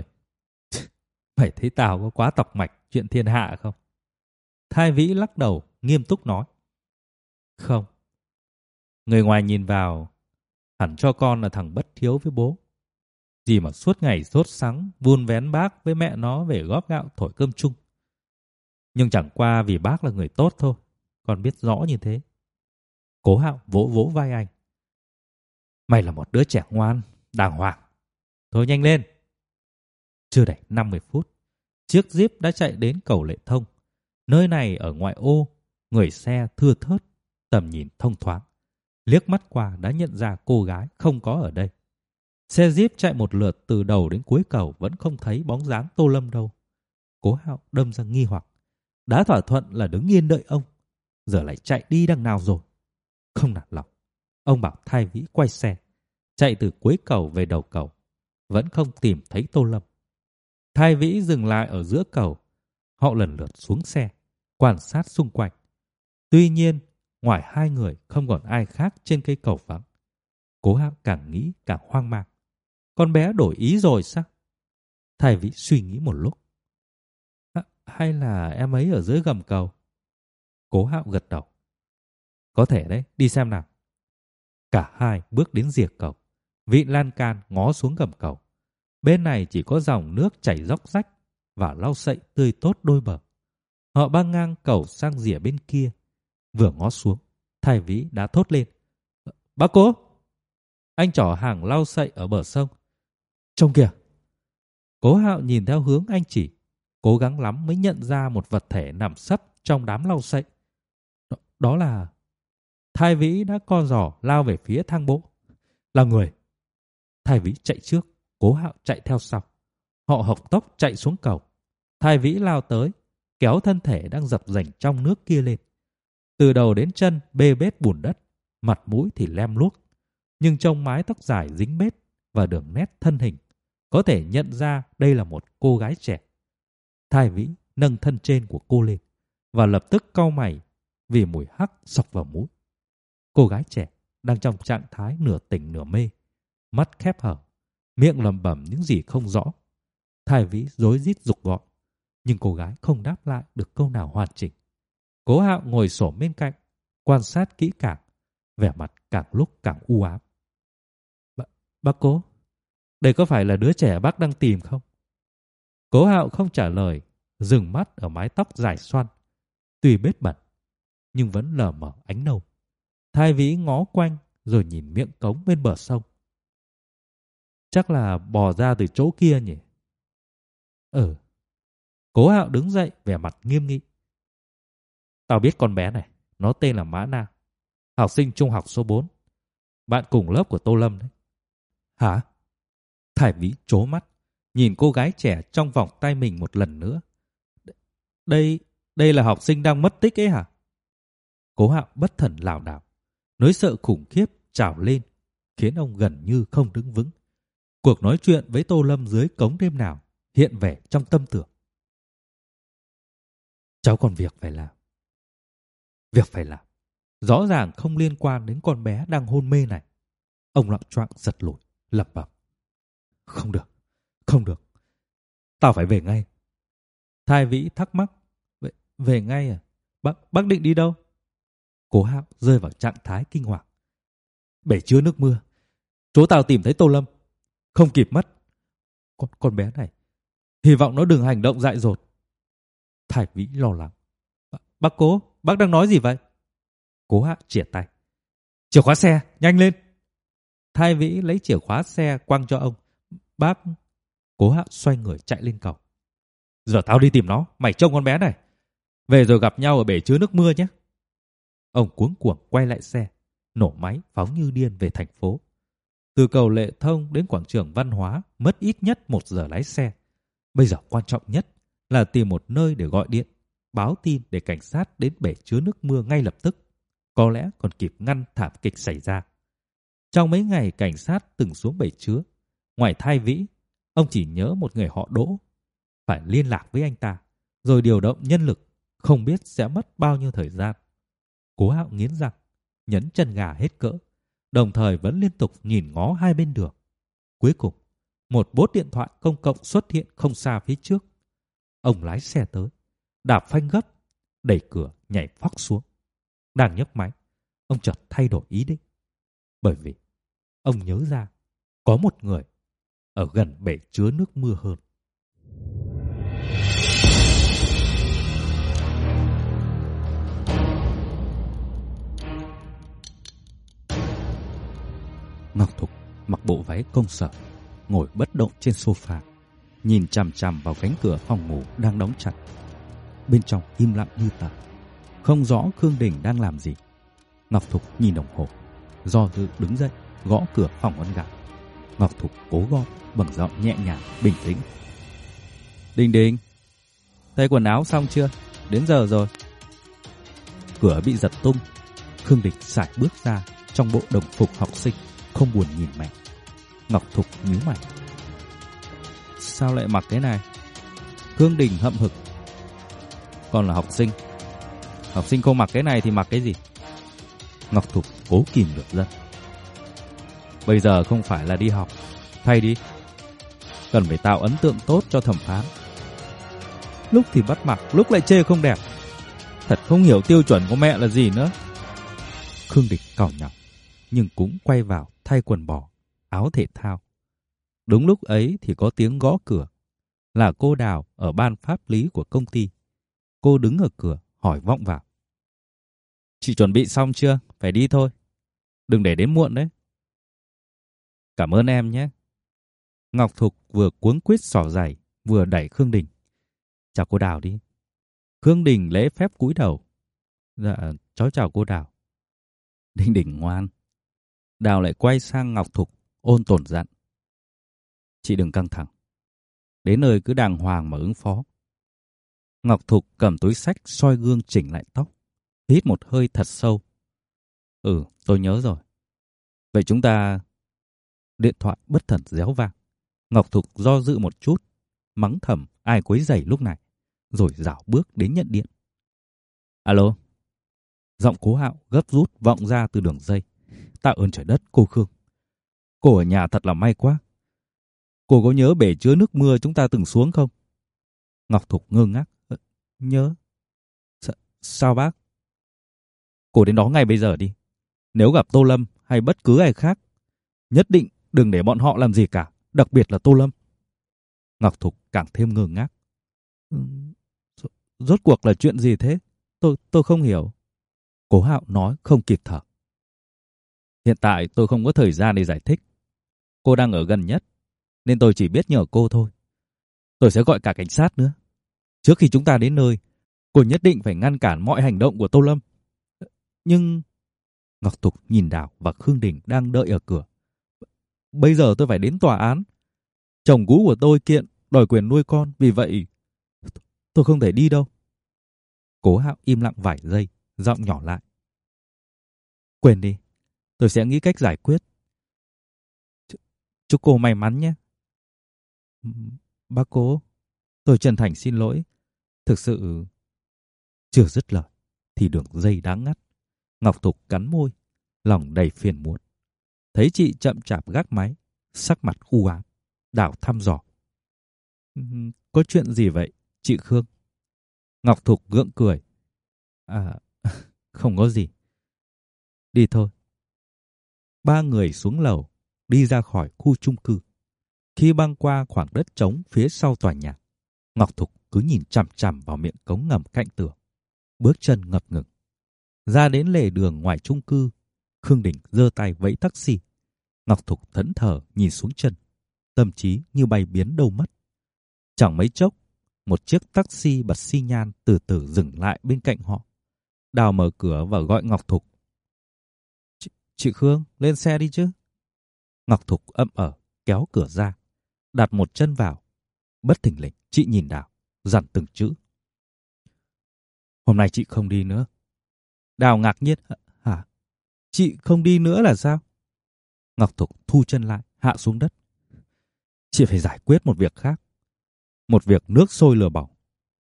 Mày thấy tao có quá tọc mạch chuyện thiên hạ không? Thái Vĩ lắc đầu nghiêm túc nói. Không. Người ngoài nhìn vào, hẳn cho con là thằng bất hiếu với bố. Gì mà suốt ngày sốt sắng vun vén bác với mẹ nó về góp gạo thổi cơm chung. Nhưng chẳng qua vì bác là người tốt thôi. Con biết rõ như thế. Cố Hạo vỗ vỗ vai anh. Mày là một đứa trẻ ngoan, đàng hoàng. Thôi nhanh lên. Chưa đầy năm mươi phút, chiếc Jeep đã chạy đến cầu Lệ Thông. Nơi này ở ngoại ô, người xe thưa thớt, tầm nhìn thông thoáng. Liếc mắt qua đã nhận ra cô gái không có ở đây. Xe Jeep chạy một lượt từ đầu đến cuối cầu vẫn không thấy bóng dáng Tô Lâm đâu. Cố Hạo đâm ra nghi hoặc. Đã thỏa thuận là đứng yên đợi ông, giờ lại chạy đi đằng nào rồi? Không nản lòng, ông bảo Thái Vĩ quay xe, chạy từ cuối cầu về đầu cầu. Vẫn không tìm thấy Tô Lâm. Thái Vĩ dừng lại ở giữa cầu. Họ lần lượt xuống xe, quan sát xung quanh. Tuy nhiên, ngoài hai người không còn ai khác trên cây cầu vắng. Cố Hạo càng nghĩ càng hoang mang. Con bé đổi ý rồi sao? Thái Vĩ suy nghĩ một lúc. À, hay là em ấy ở dưới gầm cầu? Cố Hạo gật đầu. Có thể đấy, đi xem nào. Cả hai bước đến rìa cầu. Vịn lan can ngó xuống gầm cầu. Bên này chỉ có dòng nước chảy róc rách và lau sậy tươi tốt đôi bờ. Họ băng ngang cầu sang rìa bên kia. Vừa ngó xuống, Thái Vĩ đã thốt lên. Bác Cố! Anh trỏ hàng lau sậy ở bờ sông. Trông kìa! Cố Hạo nhìn theo hướng anh chỉ, cố gắng lắm mới nhận ra một vật thể nằm sấp trong đám lau sậy. Đó, đó là... Thái Vĩ đã co giò lao về phía thang bộ. Là người! Thái Vĩ chạy trước, Cố Hạo chạy theo sau. Họ hộc tốc chạy xuống cầu. Thái Vĩ lao tới, kéo thân thể đang dập dềnh trong nước kia lên. Từ đầu đến chân bê bết bùn đất, mặt mũi thì lem luốc. Nhưng trong mái tóc dài dính bết và đường nét thân hình, có thể nhận ra đây là một cô gái trẻ. Thái Vĩ nâng thân trên của cô lên và lập tức cau mày vì mùi hắc xộc vào mũi. Cô gái trẻ đang trong trạng thái nửa tỉnh nửa mê, mắt khép hở, miệng lẩm bẩm những gì không rõ. Thái Vĩ rối rít giục gọi, nhưng cô gái không đáp lại được câu nào hoàn chỉnh. Cố Hạo ngồi xổm bên cạnh, quan sát kỹ càng, vẻ mặt càng lúc càng u ám. B- Bác Cố, đây có phải là đứa trẻ bác đang tìm không? Cố Hạo không trả lời, dừng mắt ở mái tóc dài xoăn. Tuy bết bẩn, nhưng vẫn lờ mờ ánh nâu. Thái Vĩ ngó quanh rồi nhìn miệng cống bên bờ sông. Chắc là bò ra từ chỗ kia nhỉ? Ừ. Cố Hạo đứng dậy vẻ mặt nghiêm nghị. Tao biết con bé này, nó tên là Mã Na, học sinh trung học số bốn, bạn cùng lớp của Tô Lâm đấy. Hả? Thái Vĩ trố mắt, nhìn cô gái trẻ trong vòng tay mình một lần nữa. Đây, đây là học sinh đang mất tích ấy hả? Cố Hạo bất thần lảo đảo, nỗi sợ khủng khiếp trào lên, khiến ông gần như không đứng vững. Cuộc nói chuyện với Tô Lâm dưới cống đêm nào hiện về trong tâm tưởng. Cháu còn việc phải làm. Việc phải làm. Rõ ràng không liên quan đến con bé đang hôn mê này. Ông loạng choạng giật lùi, lẩm bẩm. Không được, không được. Tao phải về ngay. Thái Vĩ thắc mắc. Về, về ngay à? Bác, bác định đi đâu? Cố Hạo rơi vào trạng thái kinh hoàng. Bể chứa nước mưa. Chỗ tao tìm thấy Tô Lâm. Không kịp mất. Con, con bé này. Hy vọng nó đừng hành động dại dột. Thái Vĩ lo lắng. Bác Cố, bác đang nói gì vậy? Cố Hạo chìa tay. Chìa khóa xe, nhanh lên. Thái Vĩ lấy chìa khóa xe quăng cho ông. Bác... Cố Hạo xoay người chạy lên cầu. Giờ tao đi tìm nó, mày trông con bé này. Về rồi gặp nhau ở bể chứa nước mưa nhé. Ông cuống cuồng quay lại xe, nổ máy phóng như điên về thành phố. Từ cầu Lệ Thông đến quảng trường Văn Hóa mất ít nhất một giờ lái xe. Bây giờ quan trọng nhất là tìm một nơi để gọi điện, báo tin để cảnh sát đến bể chứa nước mưa ngay lập tức. Có lẽ còn kịp ngăn thảm kịch xảy ra. Trong mấy ngày cảnh sát từng xuống bể chứa, ngoài Thái Vĩ, ông chỉ nhớ một người họ Đỗ. Phải liên lạc với anh ta, rồi điều động nhân lực, không biết sẽ mất bao nhiêu thời gian. Cố Hạo nghiến răng, nhấn chân gà hết cỡ, đồng thời vẫn liên tục nhìn ngó hai bên đường. Cuối cùng, một bốt điện thoại công cộng xuất hiện không xa phía trước. Ông lái xe tới, đạp phanh gấp, đẩy cửa nhảy phóc xuống. Đang nhấc máy, ông chợt thay đổi ý định. Bởi vì ông nhớ ra có một người ở gần bể chứa nước mưa hơn. Ngọc Thục mặc bộ váy công sở, ngồi bất động trên sofa, nhìn chằm chằm vào cánh cửa phòng ngủ đang đóng chặt. Bên trong im lặng như tờ, không rõ Khương Đình đang làm gì. Ngọc Thục nhìn đồng hồ, do dự đứng dậy gõ cửa phòng con gái. Ngọc Thục cố gõ bằng giọng nhẹ nhàng bình tĩnh. Đình Đình, thay quần áo xong chưa? Đến giờ rồi. Cửa bị giật tung. Khương Đình sải bước ra trong bộ đồng phục học sinh, không buồn nhìn mẹ. Ngọc Thục nhíu mày. Sao lại mặc cái này? Khương Đình hậm hực. Con là học sinh, học sinh không mặc cái này thì mặc cái gì? Ngọc Thục cố kìm được giận. Bây giờ không phải là đi học, thay đi. Cần phải tạo ấn tượng tốt cho thẩm phán. Lúc thì bắt mặc, lúc lại chê không đẹp. Thật không hiểu tiêu chuẩn của mẹ là gì nữa. Khương Đình càu nhàu, nhưng cũng quay vào thay quần bò, áo thể thao. Đúng lúc ấy thì có tiếng gõ cửa. Là cô Đào ở ban pháp lý của công ty. Cô đứng ở cửa hỏi vọng vào. Chị chuẩn bị xong chưa? phải đi thôi. Đừng để đến muộn đấy. Cảm ơn em nhé. Ngọc Thục vừa cuống quýt xỏ giày, vừa đẩy Khương Đình. Chào cô Đào đi. Khương Đình lễ phép cúi đầu. Dạ, cháu chào cô Đào. Đình Đình ngoan. Đào lại quay sang Ngọc Thục, ôn tồn dặn. Chị đừng căng thẳng. Đến nơi cứ đàng hoàng mà ứng phó. Ngọc Thục cầm túi xách soi gương chỉnh lại tóc. Hít một hơi thật sâu. Ừ, tôi nhớ rồi. Vậy chúng ta... Điện thoại bất thần réo vang. Ngọc Thục do dự một chút, mắng thầm ai quấy rầy lúc này, rồi rảo bước đến nhận điện. Alo. Giọng Cố Hạo gấp rút vọng ra từ đường dây. Tạ ơn trời đất cô Khương. Cô ở nhà thật là may quá. Cô có nhớ bể chứa nước mưa chúng ta từng xuống không? Ngọc Thục ngơ ngác. Ờ, nhớ. S sao bác? Cô đến đó ngay bây giờ đi. Nếu gặp Tô Lâm hay bất cứ ai khác, nhất định đừng để bọn họ làm gì cả, đặc biệt là Tô Lâm. Ngọc Thục càng thêm ngơ ngác. Ừ, rốt cuộc là chuyện gì thế? Tôi tôi không hiểu. Cố Hạo nói không kịp thở. Hiện tại tôi không có thời gian để giải thích. Cô đang ở gần nhất, nên tôi chỉ biết nhờ cô thôi. Tôi sẽ gọi cả cảnh sát nữa. Trước khi chúng ta đến nơi, cô nhất định phải ngăn cản mọi hành động của Tô Lâm. Nhưng... Ngọc Thục nhìn Đào và Khương Đình đang đợi ở cửa. Bây giờ tôi phải đến tòa án. Chồng cũ của tôi kiện đòi quyền nuôi con, vì vậy tôi không thể đi đâu. Cố Hạo im lặng vài giây, giọng nhỏ lại. Quên đi, tôi sẽ nghĩ cách giải quyết. Ch chúc cô may mắn nhé. Bác Cố, tôi chân thành xin lỗi. Thực sự... Chưa dứt lời thì đường dây đã ngắt. Ngọc Thục cắn môi, lòng đầy phiền muộn. Thấy chị chậm chạp gác máy, sắc mặt u ám. Đào thăm dò. Có chuyện gì vậy, chị Khương? Ngọc Thục gượng cười. À, không có gì. Đi thôi. Ba người xuống lầu, đi ra khỏi khu chung cư. Khi băng qua khoảng đất trống phía sau tòa nhà, Ngọc Thục cứ nhìn chằm chằm vào miệng cống ngầm cạnh tường, bước chân ngập ngừng. Ra đến lề đường ngoài chung cư, Khương Đình giơ tay vẫy taxi. Ngọc Thục thẫn thờ nhìn xuống chân, tâm trí như bay biến đâu mất. Chẳng mấy chốc, một chiếc taxi bật xi nhan từ từ dừng lại bên cạnh họ. Đào mở cửa và gọi Ngọc Thục. Ch chị Khương, lên xe đi chứ. Ngọc Thục ậm ở, kéo cửa ra, đặt một chân vào. Bất thình lình, chị nhìn Đào, dặn từng chữ. Hôm nay chị không đi nữa. Đào ngạc nhiên. Hả? Chị không đi nữa là sao? Ngọc Thục thu chân lại, hạ xuống đất. Chị phải giải quyết một việc khác. Một việc nước sôi lửa bỏng.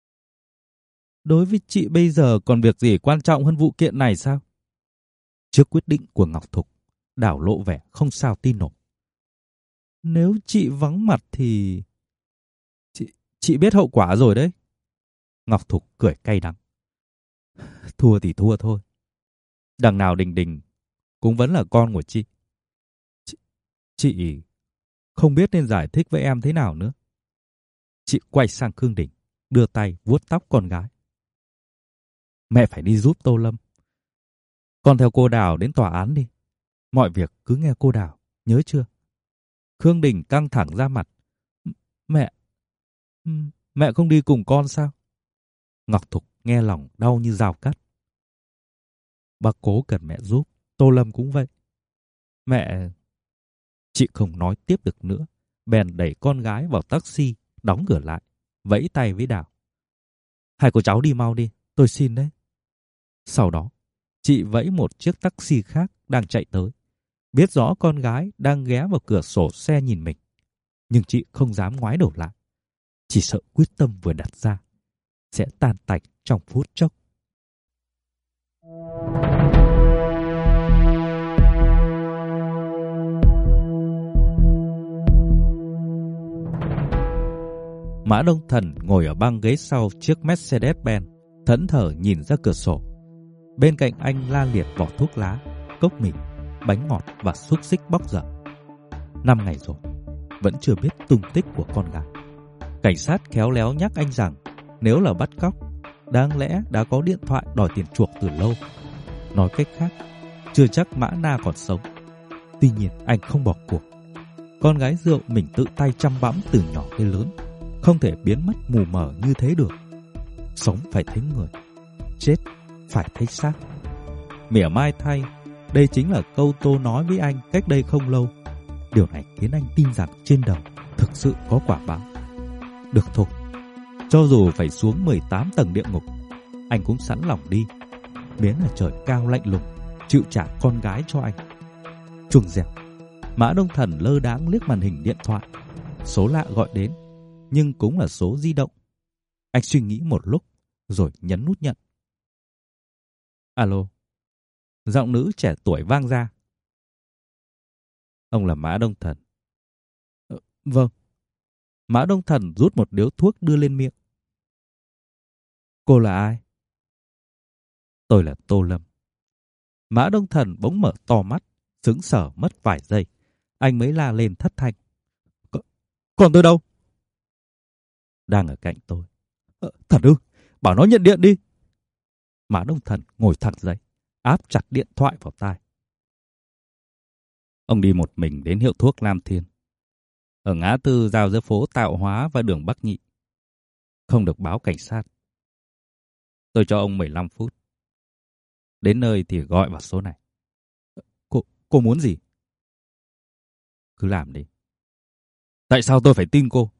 Đối với chị bây giờ còn việc gì quan trọng hơn vụ kiện này sao? Trước quyết định của Ngọc Thục, Đào lộ vẻ không sao tin nổi. Nếu chị vắng mặt thì... Chị, chị biết hậu quả rồi đấy. Ngọc Thục cười cay đắng. Thua thì thua thôi. Đằng nào Đình Đình cũng vẫn là con của chị. Chị, chị không biết nên giải thích với em thế nào nữa. Chị quay sang Khương Đình, đưa tay vuốt tóc con gái. Mẹ phải đi giúp Tô Lâm. Con theo cô Đào đến tòa án đi. Mọi việc cứ nghe cô Đào, nhớ chưa? Khương Đình căng thẳng ra mặt. Mẹ, mẹ không đi cùng con sao? Ngọc Thục nghe lòng đau như dao cắt. Bác Cố cần mẹ giúp, Tô Lâm cũng vậy. Mẹ... Chị không nói tiếp được nữa, bèn đẩy con gái vào taxi, đóng cửa lại, vẫy tay với Đào. Hai cô cháu đi mau đi, tôi xin đấy. Sau đó, chị vẫy một chiếc taxi khác đang chạy tới. Biết rõ con gái đang ghé vào cửa sổ xe nhìn mình, nhưng chị không dám ngoái đầu lại. Chỉ sợ quyết tâm vừa đặt ra sẽ tan tành trong phút chốc. Mã Đông Thần ngồi ở băng ghế sau chiếc Mercedes-Benz, thẫn thờ nhìn ra cửa sổ. Bên cạnh anh la liệt vỏ thuốc lá, cốc mì, bánh ngọt và xúc xích bóc dở. Năm ngày rồi, vẫn chưa biết tung tích của con gái. Cảnh sát khéo léo nhắc anh rằng nếu là bắt cóc, đáng lẽ đã có điện thoại đòi tiền chuộc từ lâu. Nói cách khác, chưa chắc Mã Na còn sống. Tuy nhiên anh không bỏ cuộc. Con gái rượu mình tự tay chăm bẵm từ nhỏ tới lớn, không thể biến mất mù mờ như thế được. Sống phải thấy người, chết phải thấy xác. Mỉa mai thay, đây chính là câu tôi nói với anh cách đây không lâu. Điều này khiến anh tin rằng trên đầu thực sự có quả báo. Được thôi, cho dù phải xuống mười tám tầng địa ngục, anh cũng sẵn lòng đi, miễn là trời cao lạnh lùng chịu trả con gái cho anh. Chuông reo. Mã Đông Thần lơ đãng liếc màn hình điện thoại. Số lạ gọi đến, nhưng cũng là số di động. Anh suy nghĩ một lúc rồi nhấn nút nhận. Alo. Giọng nữ trẻ tuổi vang ra. Ông là Mã Đông Thần? Ờ, vâng. Mã Đông Thần rút một điếu thuốc đưa lên miệng. Cô là ai? Tôi là Tô Lâm. Mã Đông Thần bỗng mở to mắt, sững sờ mất vài giây. Anh mới la lên thất thanh. Còn tôi đâu? Đang ở cạnh tôi. Ờ, thật ư? Bảo nó nhận điện đi. Mã Đông Thần ngồi thẳng dậy, áp chặt điện thoại vào tai. Ông đi một mình đến hiệu thuốc Lam Thiên, ở ngã tư giao giữa phố Tạo Hóa và đường Bắc Nhị. Không được báo cảnh sát. Tôi cho ông mười lăm phút. Đến nơi thì gọi vào số này. Cô, cô muốn gì? Cứ làm đi. Tại sao tôi phải tin cô?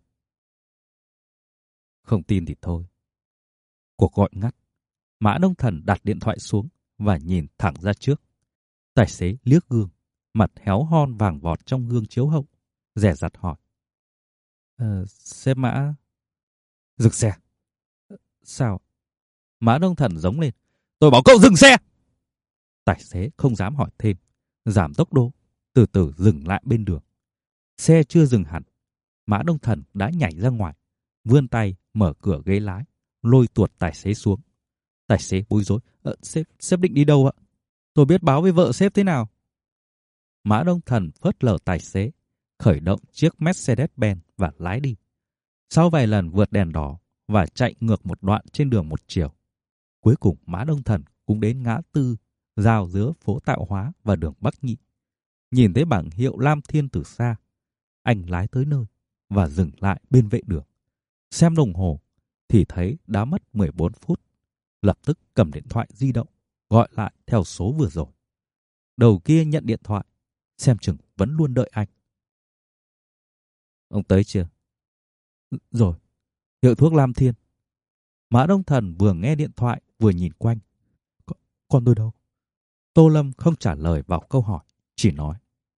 Không tin thì thôi. Cuộc gọi ngắt. Mã Đông Thần đặt điện thoại xuống và nhìn thẳng ra trước. Tài xế liếc gương, mặt héo hon vàng vọt trong gương chiếu hậu, dè dặt hỏi. Ờ, sếp Mã... Dừng xe. Sao? Mã Đông Thần giống lên. Tôi bảo cậu dừng xe! Tài xế không dám hỏi thêm, giảm tốc độ, từ từ dừng lại bên đường. Xe chưa dừng hẳn, Mã Đông Thần đã nhảy ra ngoài, vươn tay mở cửa ghế lái, lôi tuột tài xế xuống. Tài xế bối rối. Ờ, sếp, sếp định đi đâu ạ? Tôi biết báo với vợ sếp thế nào. Mã Đông Thần phớt lờ tài xế, khởi động chiếc Mercedes-Benz và lái đi. Sau vài lần vượt đèn đỏ và chạy ngược một đoạn trên đường một chiều, cuối cùng Mã Đông Thần cũng đến ngã tư giao giữa phố Tạo Hóa và đường Bắc Nhị. Nhìn thấy bảng hiệu Lam Thiên từ xa, anh lái tới nơi và dừng lại bên vệ đường. Xem đồng hồ thì thấy đã mất mười bốn phút. Lập tức cầm điện thoại di động, gọi lại theo số vừa rồi. Đầu kia nhận điện thoại, xem chừng vẫn luôn đợi anh. Ông tới chưa? Rồi, hiệu thuốc Lam Thiên. Mã Đông Thần vừa nghe điện thoại vừa nhìn quanh. Con tôi đâu? Tô Lâm không trả lời vào câu hỏi, chỉ nói.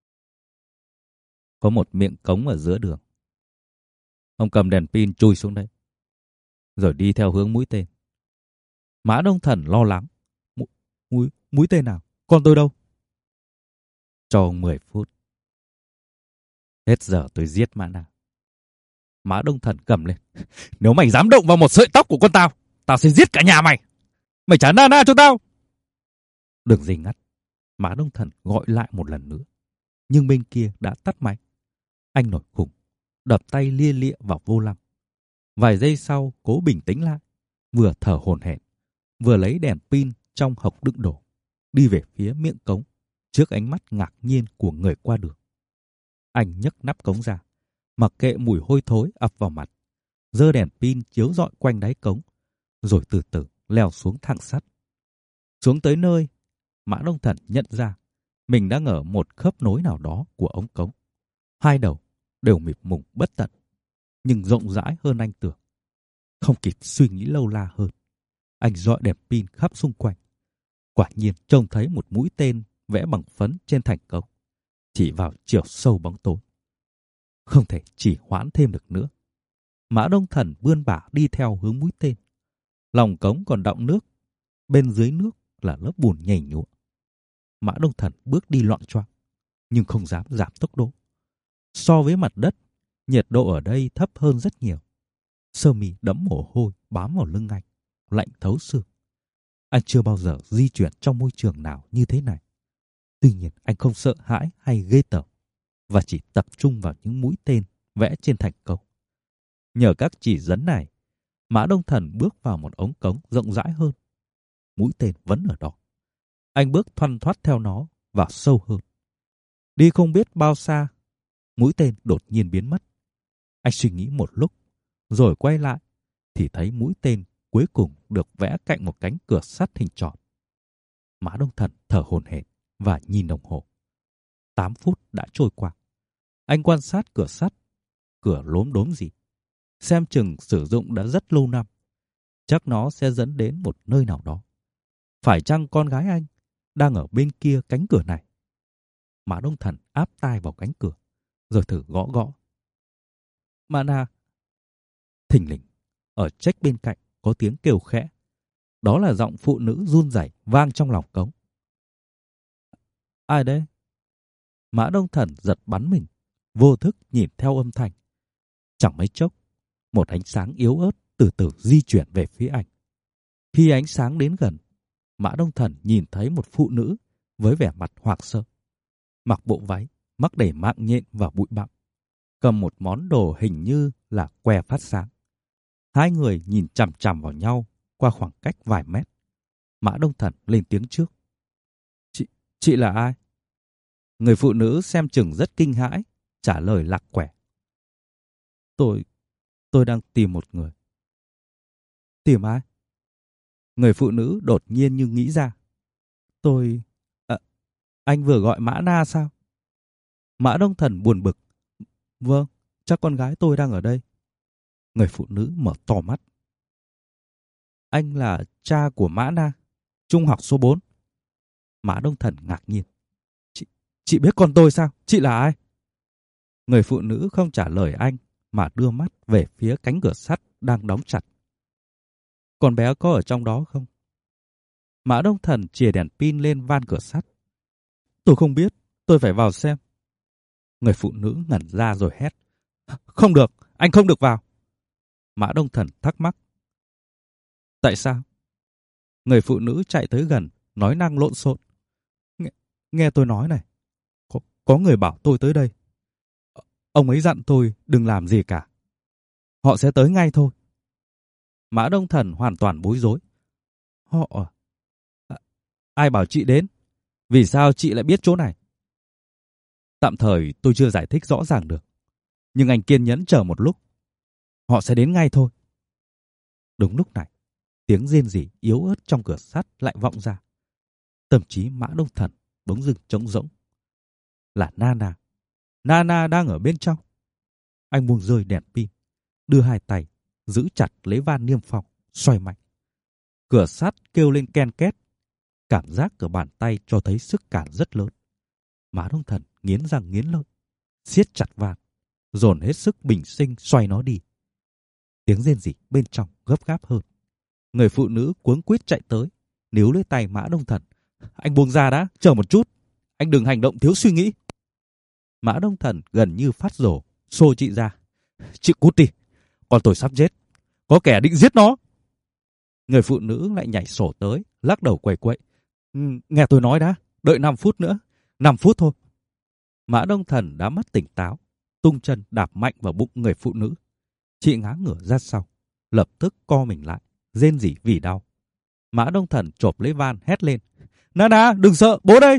Có một miệng cống ở giữa đường. Ông cầm đèn pin chui xuống đấy, rồi đi theo hướng mũi tên. Mã Đông Thần lo lắng. Mũi, mũi tên nào? Con tôi đâu? Cho ông mười phút. Hết giờ tôi giết Mã Na. Mã Đông Thần cầm lên. Nếu mày dám động vào một sợi tóc của con tao, tao sẽ giết cả nhà mày. Mày trả Na Na cho tao. Đường dây ngắt. Mã Đông Thần gọi lại một lần nữa, nhưng bên kia đã tắt máy. Anh nổi khùng, đập tay lia lịa vào vô lăng. Vài giây sau cố bình tĩnh lại, vừa thở hổn hển, vừa lấy đèn pin trong hộc đựng đồ, đi về phía miệng cống trước ánh mắt ngạc nhiên của người qua đường. Anh nhấc nắp cống ra, mặc kệ mùi hôi thối ập vào mặt, giơ đèn pin chiếu rọi quanh đáy cống, rồi từ từ leo xuống thang sắt. Xuống tới nơi, Mã Đông Thần nhận ra mình đang ở một khớp nối nào đó của ống cống. Hai đầu đều mịt mùng bất tận, nhưng rộng rãi hơn anh tưởng. Không kịp suy nghĩ lâu la hơn, anh dọi đèn pin khắp xung quanh. Quả nhiên trông thấy một mũi tên vẽ bằng phấn trên thành cống, chỉ vào chiều sâu bóng tối. Không thể chỉ hoãn thêm được nữa. Mã Đông Thần vươn bả đi theo hướng mũi tên. Lòng cống còn đọng nước, bên dưới nước là lớp bùn nhầy nhụa. Mã Đông Thần bước đi loạng choạng, nhưng không dám giảm tốc độ. So với mặt đất, nhiệt độ ở đây thấp hơn rất nhiều. Sơ mi đẫm mồ hôi bám vào lưng anh, lạnh thấu xương. Anh chưa bao giờ di chuyển trong môi trường nào như thế này. Tuy nhiên anh không sợ hãi hay ghê tởm, và chỉ tập trung vào những mũi tên vẽ trên thành cống. Nhờ các chỉ dẫn này, Mã Đông Thần bước vào một ống cống rộng rãi hơn. Mũi tên vẫn ở đó. Anh bước thoăn thoắt theo nó vào sâu hơn. Đi không biết bao xa, mũi tên đột nhiên biến mất. Anh suy nghĩ một lúc, rồi quay lại, thì thấy mũi tên cuối cùng được vẽ cạnh một cánh cửa sắt hình tròn. Mã Đông Thần thở hổn hển và nhìn đồng hồ. Tám phút đã trôi qua. Anh quan sát cửa sắt, cửa lốm đốm gì. Xem chừng sử dụng đã rất lâu năm. Chắc nó sẽ dẫn đến một nơi nào đó. Phải chăng con gái anh đang ở bên kia cánh cửa này? Mã Đông Thần áp tai vào cánh cửa, rồi thử gõ gõ. Mã Na. Thình lình, ở trách bên cạnh có tiếng kêu khẽ. Đó là giọng phụ nữ run rẩy vang trong lòng cống. Ai đấy? Mã Đông Thần giật bắn mình, vô thức nhìn theo âm thanh. Chẳng mấy chốc, một ánh sáng yếu ớt từ từ di chuyển về phía anh. Khi ánh sáng đến gần, Mã Đông Thần nhìn thấy một phụ nữ với vẻ mặt hoảng sợ, mặc bộ váy mắc đầy mạng nhện và bụi bặm, cầm một món đồ hình như là que phát sáng. Hai người nhìn chằm chằm vào nhau qua khoảng cách vài mét. Mã Đông Thần lên tiếng trước. Chị, chị là ai? Người phụ nữ xem chừng rất kinh hãi, trả lời lạc quẻ. Tôi, tôi đang tìm một người. Tìm ai? Người phụ nữ đột nhiên như nghĩ ra. Tôi... À, anh vừa gọi Mã Na sao? Mã Đông Thần buồn bực. Vâng, chắc con gái tôi đang ở đây. Người phụ nữ mở to mắt. Anh là cha của Mã Na, trung học số bốn. Mã Đông Thần ngạc nhiên. Chị, chị biết con tôi sao? Chị là ai? Người phụ nữ không trả lời anh, mà đưa mắt về phía cánh cửa sắt đang đóng chặt. Con bé có ở trong đó không? Mã Đông Thần chìa đèn pin lên van cửa sắt. Tôi không biết, tôi phải vào xem. Người phụ nữ ngẩn ra rồi hét. Không được, anh không được vào. Mã Đông Thần thắc mắc. Tại sao? Người phụ nữ chạy tới gần, nói năng lộn xộn. Nghe, nghe tôi nói này, có, có người bảo tôi tới đây. Ông ấy dặn tôi đừng làm gì cả. Họ sẽ tới ngay thôi. Mã Đông Thần hoàn toàn bối rối. Họ... À, ai bảo chị đến? Vì sao chị lại biết chỗ này? Tạm thời tôi chưa giải thích rõ ràng được. Nhưng anh kiên nhẫn chờ một lúc. Họ sẽ đến ngay thôi. Đúng lúc này, tiếng rên rỉ yếu ớt trong cửa sắt lại vọng ra. Tâm trí Mã Đông Thần bỗng dưng trống rỗng. Là Nana. Nana đang ở bên trong. Anh buông rơi đèn pin, đưa hai tay giữ chặt lấy van niêm phong, xoay mạnh. Cửa sắt kêu lên ken két. Cảm giác ở bàn tay cho thấy sức cản rất lớn. Mã Đông Thần nghiến răng nghiến lợi, siết chặt van, dồn hết sức bình sinh xoay nó đi. Tiếng rên rỉ bên trong gấp gáp hơn. Người phụ nữ cuống quýt chạy tới, níu lấy tay Mã Đông Thần. Anh buông ra đã, chờ một chút. Anh đừng hành động thiếu suy nghĩ. Mã Đông Thần gần như phát rồ, xô chị ra. Chị cút đi, con tôi sắp chết. Có kẻ định giết nó. Người phụ nữ lại nhảy sổ tới, lắc đầu quẩy quậy. Nghe tôi nói đã, đợi năm phút nữa. năm phút thôi. Mã Đông Thần đã mất tỉnh táo, tung chân đạp mạnh vào bụng người phụ nữ. Chị ngã ngửa ra sau, lập tức co mình lại, rên rỉ vì đau. Mã Đông Thần chộp lấy van hét lên. Nana, đừng sợ, bố đây.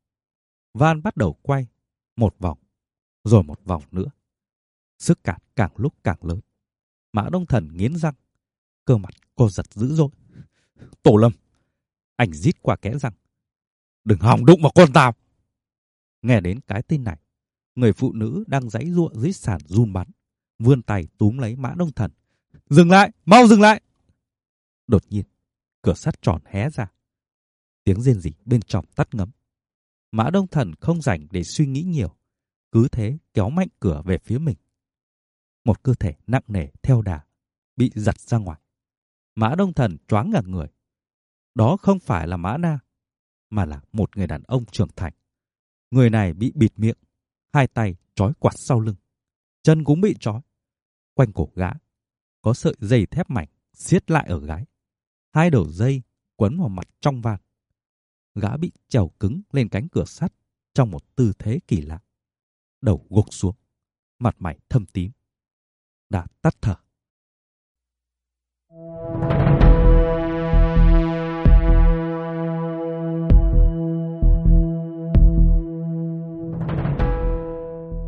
Van bắt đầu quay, một vòng, rồi một vòng nữa. Sức cản càng lúc càng lớn. Mã Đông Thần nghiến răng, cơ mặt co giật dữ dội. Tổ Lâm, anh rít qua kẽ răng. Đừng hòng đụng vào con tao. Nghe đến cái tên này, người phụ nữ đang giãy giụa dưới sàn run bắn, vươn tay túm lấy Mã Đông Thần. Dừng lại, mau dừng lại. Đột nhiên, cửa sắt tròn hé ra. Tiếng rên rỉ bên trong tắt ngấm. Mã Đông Thần không rảnh để suy nghĩ nhiều, cứ thế kéo mạnh cửa về phía mình. Một cơ thể nặng nề theo đà bị giật ra ngoài. Mã Đông Thần choáng ngả người. Đó không phải là Mã Na, mà là một người đàn ông trưởng thành. Người này bị bịt miệng, hai tay trói quạt sau lưng, chân cũng bị trói. Quanh cổ gã có sợi dây thép mảnh siết lại ở gáy. Hai đầu dây quấn vào mặt trong van. Gã bị trèo cứng lên cánh cửa sắt trong một tư thế kỳ lạ. Đầu gục xuống, mặt mày thâm tím, đã tắt thở.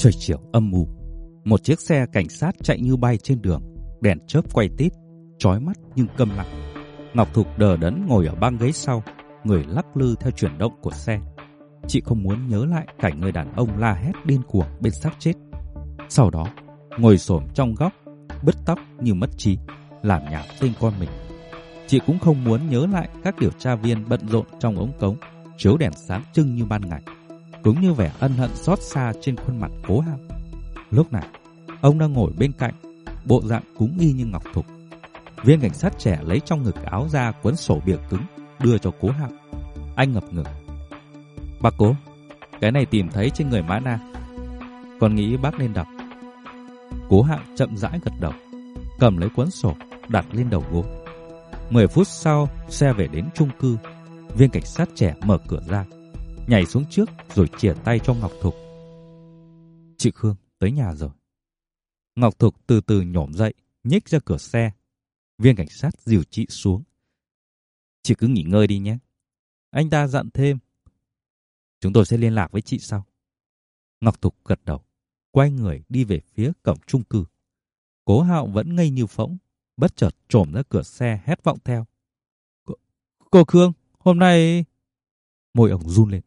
Trời chiều âm u, một chiếc xe cảnh sát chạy như bay trên đường, đèn chớp quay tít, chói mắt nhưng câm lặng. Ngọc Thục đờ đẫn ngồi ở băng ghế sau, người lắc lư theo chuyển động của xe. Chị không muốn nhớ lại cảnh người đàn ông la hét điên cuồng bên xác chết. Sau đó, ngồi xổm trong góc, bứt tóc như mất trí, làm nhảm tên con mình. Chị cũng không muốn nhớ lại các điều tra viên bận rộn trong ống cống, chiếu đèn sáng trưng như ban ngày, cũng như vẻ ân hận xót xa trên khuôn mặt Cố Hạo. Lúc này, ông đang ngồi bên cạnh, bộ dạng cúng y như Ngọc Thục. Viên cảnh sát trẻ lấy trong ngực áo ra cuốn sổ bìa cứng, đưa cho Cố Hạo. Anh ngập ngừng: "Bác Cố, cái này tìm thấy trên người Mã Na. Con nghĩ bác nên đọc." Cố Hạo chậm rãi gật đầu, cầm lấy cuốn sổ, đặt lên đầu gối. Mười phút sau, xe về đến chung cư. Viên cảnh sát trẻ mở cửa ra, nhảy xuống trước rồi chìa tay cho Ngọc Thục. "Chị Khương tới nhà rồi." Ngọc Thục từ từ nhổm dậy, nhích ra cửa xe. Viên cảnh sát dìu chị xuống. "Chị cứ nghỉ ngơi đi nhé." Anh ta dặn thêm. "Chúng tôi sẽ liên lạc với chị sau." Ngọc Thục gật đầu, quay người đi về phía cổng chung cư. Cố Hạo vẫn ngây như phỗng, bất chợt trồm ra cửa xe hét vọng theo: Cô, cô Khương, hôm nay... Môi ông run lên.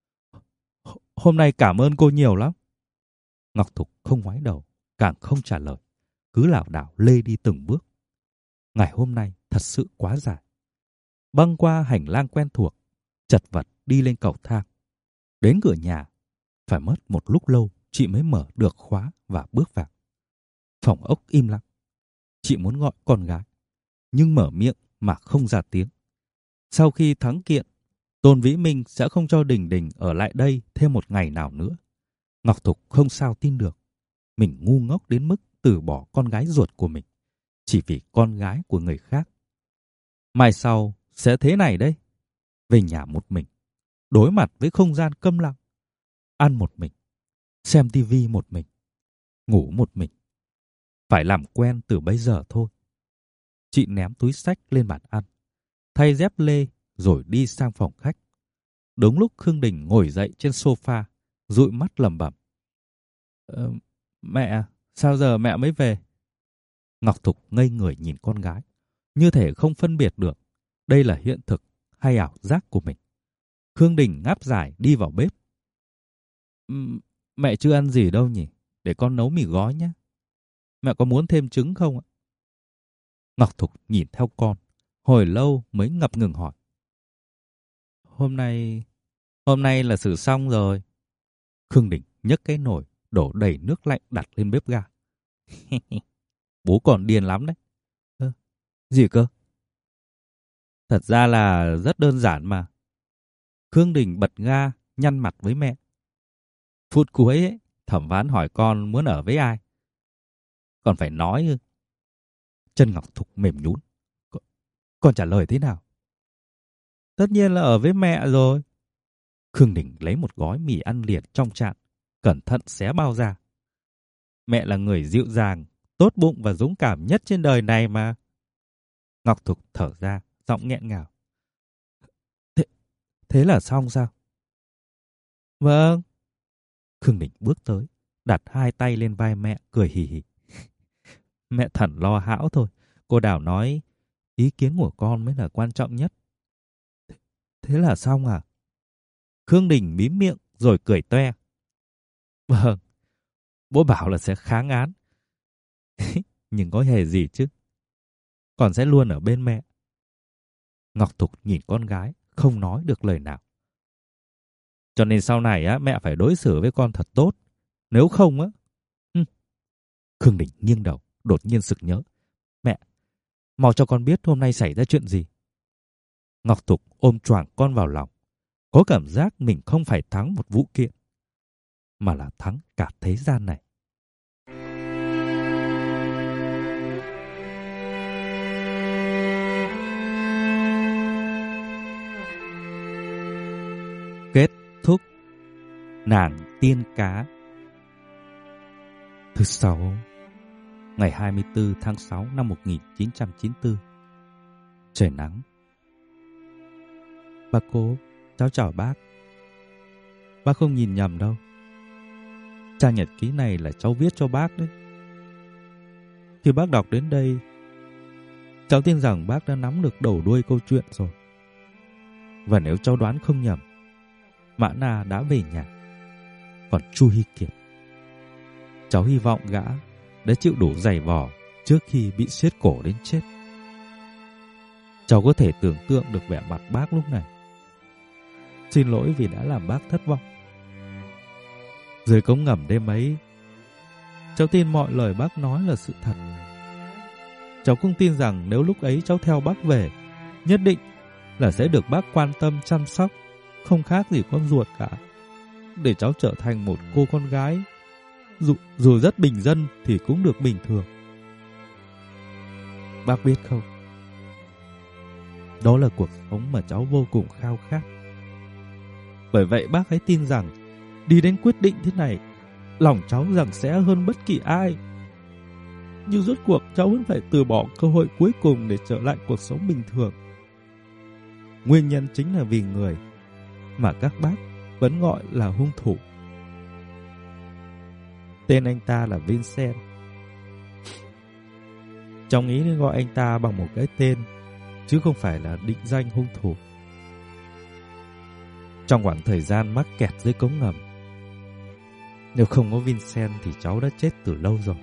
"Hôm nay cảm ơn cô nhiều lắm." Ngọc Thục không ngoái đầu, càng không trả lời, cứ lảo đảo lê đi từng bước. Ngày hôm nay thật sự quá dài. Băng qua hành lang quen thuộc, chật vật đi lên cầu thang. Đến cửa nhà, phải mất một lúc lâu chị mới mở được khóa và bước vào. Phòng ốc im lặng. Chị muốn gọi con gái, nhưng mở miệng mà không ra tiếng. Sau khi thắng kiện, Tôn Vĩ Minh sẽ không cho Đình Đình ở lại đây thêm một ngày nào nữa. Ngọc Thục không sao tin được mình ngu ngốc đến mức từ bỏ con gái ruột của mình chỉ vì con gái của người khác. Mai sau sẽ thế này đấy. Về nhà một mình, đối mặt với không gian câm lặng, ăn một mình, xem tivi một mình, ngủ một mình. Phải làm quen từ bây giờ thôi. Chị ném túi xách lên bàn ăn, thay dép lê rồi đi sang phòng khách. Đúng lúc Khương Đình ngồi dậy trên sofa, dụi mắt lẩm bẩm: ờ, "Mẹ, sao giờ mẹ mới về?" Ngọc Thục ngây người nhìn con gái, như thể không phân biệt được đây là hiện thực hay ảo giác của mình. Khương Đình ngáp dài đi vào bếp. "Ừm, Mẹ chưa ăn gì đâu nhỉ? Để con nấu mì gói nhé. Mẹ có muốn thêm trứng không ạ?" Ngọc Thục nhìn theo con, hồi lâu mới ngập ngừng hỏi: Hôm nay... Hôm nay là xử xong rồi." Khương Đình nhấc cái nồi, đổ đầy nước lạnh đặt lên bếp ga. "Bố còn điên lắm đấy." "Ơ, gì cơ?" "Thật ra là rất đơn giản mà." Khương Đình bật ga, nhăn mặt với mẹ. Phút cuối ấy, thẩm phán hỏi con muốn ở với ai. Còn phải nói ư? Chân Ngọc Thục mềm nhũn. Con, con trả lời thế nào? "Tất nhiên là ở với mẹ rồi." Khương Đình lấy một gói mì ăn liền trong chạn, cẩn thận xé bao ra. "Mẹ là người dịu dàng, tốt bụng và dũng cảm nhất trên đời này mà." Ngọc Thục thở ra, giọng nghẹn ngào. Thế, thế là xong sao?" "Vâng." Khương Đình bước tới, đặt hai tay lên vai mẹ, cười hì hì. "Mẹ thẩn lo hão thôi. Cô Đào nói ý kiến của con mới là quan trọng nhất." Thế, thế là xong à?" Khương Đình mím miệng rồi cười toe. "Vâng, bố bảo là sẽ kháng án." "Nhưng có hề gì chứ. Con sẽ luôn ở bên mẹ." Ngọc Thục nhìn con gái, không nói được lời nào. "Cho nên sau này á, mẹ phải đối xử với con thật tốt. Nếu không á..." Hừm. Khương Đình nghiêng đầu, đột nhiên sực nhớ. "Mẹ, mau cho con biết hôm nay xảy ra chuyện gì." Ngọc Thục ôm choàng con vào lòng, có cảm giác mình không phải thắng một vụ kiện, mà là thắng cả thế gian này. Kết thúc. Nàng tiên cá. Thứ sáu, ngày hai mươi tư tháng sáu năm một nghìn chín trăm chín mươi tư. Trời nắng. "Bác Cố, cháu chào bác." "Bác không nhìn nhầm đâu. Trang nhật ký này là cháu viết cho bác đấy. Khi bác đọc đến đây, cháu tin rằng bác đã nắm được đầu đuôi câu chuyện rồi. Và nếu cháu đoán không nhầm, Mã Na đã về nhà. Còn Chu Hy Kiệt, cháu hy vọng gã đã chịu đủ giày vò trước khi bị siết cổ đến chết. Cháu có thể tưởng tượng được vẻ mặt bác lúc này. Xin lỗi vì đã làm bác thất vọng. Dưới cống ngầm đêm ấy, cháu tin mọi lời bác nói là sự thật. Cháu cũng tin rằng nếu lúc ấy cháu theo bác về, nhất định là sẽ được bác quan tâm chăm sóc, không khác gì con ruột cả. Để cháu trở thành một cô con gái, dù, dù rất bình dân thì cũng được bình thường. Bác biết không, đó là cuộc sống mà cháu vô cùng khao khát. Bởi vậy bác hãy tin rằng đi đến quyết định thế này, lòng cháu rằng sẽ hơn bất kỳ ai. Nhưng rốt cuộc cháu vẫn phải từ bỏ cơ hội cuối cùng để trở lại cuộc sống bình thường. Nguyên nhân chính là vì người mà các bác vẫn gọi là hung thủ. Tên anh ta là Vincent. Cháu nghĩ nên gọi anh ta bằng một cái tên, chứ không phải là định danh hung thủ. Trong khoảng thời gian mắc kẹt dưới cống ngầm, nếu không có Vincent thì cháu đã chết từ lâu rồi.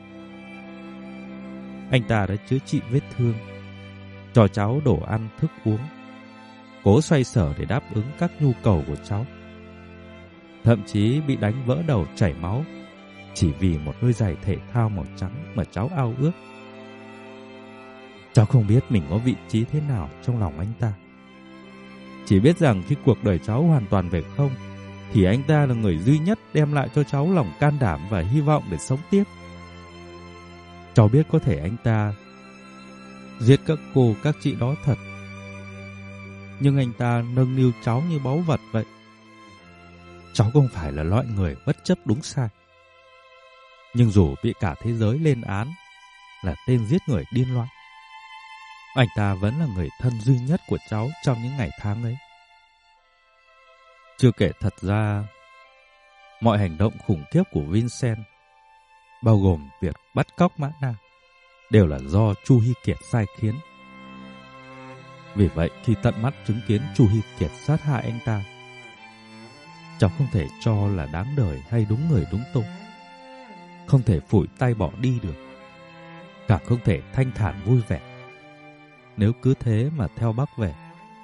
Anh ta đã chữa trị vết thương, cho cháu đồ ăn thức uống, cố xoay sở để đáp ứng các nhu cầu của cháu. Thậm chí bị đánh vỡ đầu chảy máu chỉ vì một đôi giày thể thao màu trắng mà cháu ao ước. Cháu không biết mình có vị trí thế nào trong lòng anh ta. Chỉ biết rằng khi cuộc đời cháu hoàn toàn về không, thì anh ta là người duy nhất đem lại cho cháu lòng can đảm và hy vọng để sống tiếp. Cháu biết có thể anh ta giết các cô các chị đó thật, nhưng anh ta nâng niu cháu như báu vật vậy. Cháu không phải là loại người bất chấp đúng sai. Nhưng dù bị cả thế giới lên án là tên giết người điên loạn, anh ta vẫn là người thân duy nhất của cháu trong những ngày tháng ấy. Chưa kể thật ra, mọi hành động khủng khiếp của Vincent, bao gồm việc bắt cóc Mã Na, đều là do Chu Hy Kiệt sai khiến. Vì vậy, khi tận mắt chứng kiến Chu Hy Kiệt sát hại anh ta, cháu không thể cho là đáng đời hay đúng người đúng tội. Không thể phủi tay bỏ đi được, càng không thể thanh thản vui vẻ nếu cứ thế mà theo bác về.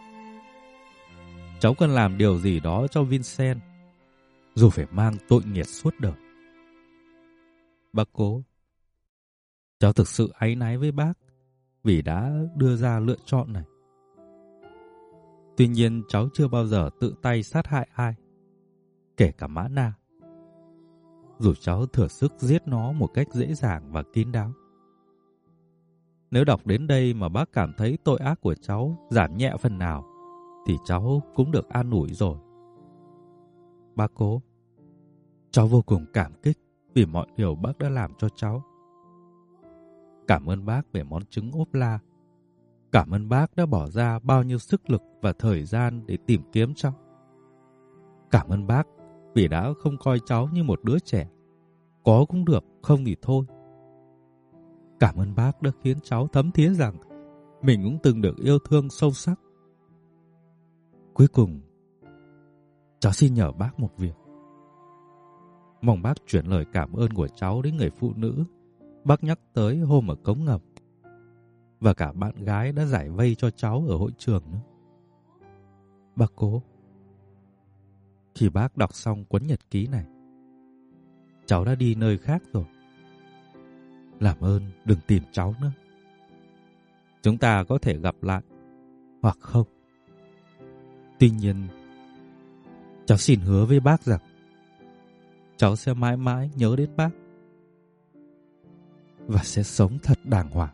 Cháu cần làm điều gì đó cho Vincent, dù phải mang tội nghiệp suốt đời. Bác Cố, cháu thực sự áy náy với bác vì đã đưa ra lựa chọn này. Tuy nhiên cháu chưa bao giờ tự tay sát hại ai, kể cả Mã Na, dù cháu thừa sức giết nó một cách dễ dàng và kín đáo. Nếu đọc đến đây mà bác cảm thấy tội ác của cháu giảm nhẹ phần nào, thì cháu cũng được an ủi rồi. Bác Cố, cháu vô cùng cảm kích vì mọi điều bác đã làm cho cháu. Cảm ơn bác về món trứng ốp la. Cảm ơn bác đã bỏ ra bao nhiêu sức lực và thời gian để tìm kiếm cháu. Cảm ơn bác vì đã không coi cháu như một đứa trẻ, có cũng được, không thì thôi. Cảm ơn bác đã khiến cháu thấm thía rằng mình cũng từng được yêu thương sâu sắc. Cuối cùng, cháu xin nhờ bác một việc. Mong bác chuyển lời cảm ơn của cháu đến người phụ nữ bác nhắc tới hôm ở cống ngầm, và cả bạn gái đã giải vây cho cháu ở hội trường nữa. Bác Cố, khi bác đọc xong cuốn nhật ký này, cháu đã đi nơi khác rồi. Làm ơn đừng tìm cháu nữa. Chúng ta có thể gặp lại hoặc không. Tuy nhiên, cháu xin hứa với bác rằng cháu sẽ mãi mãi nhớ đến bác và sẽ sống thật đàng hoàng.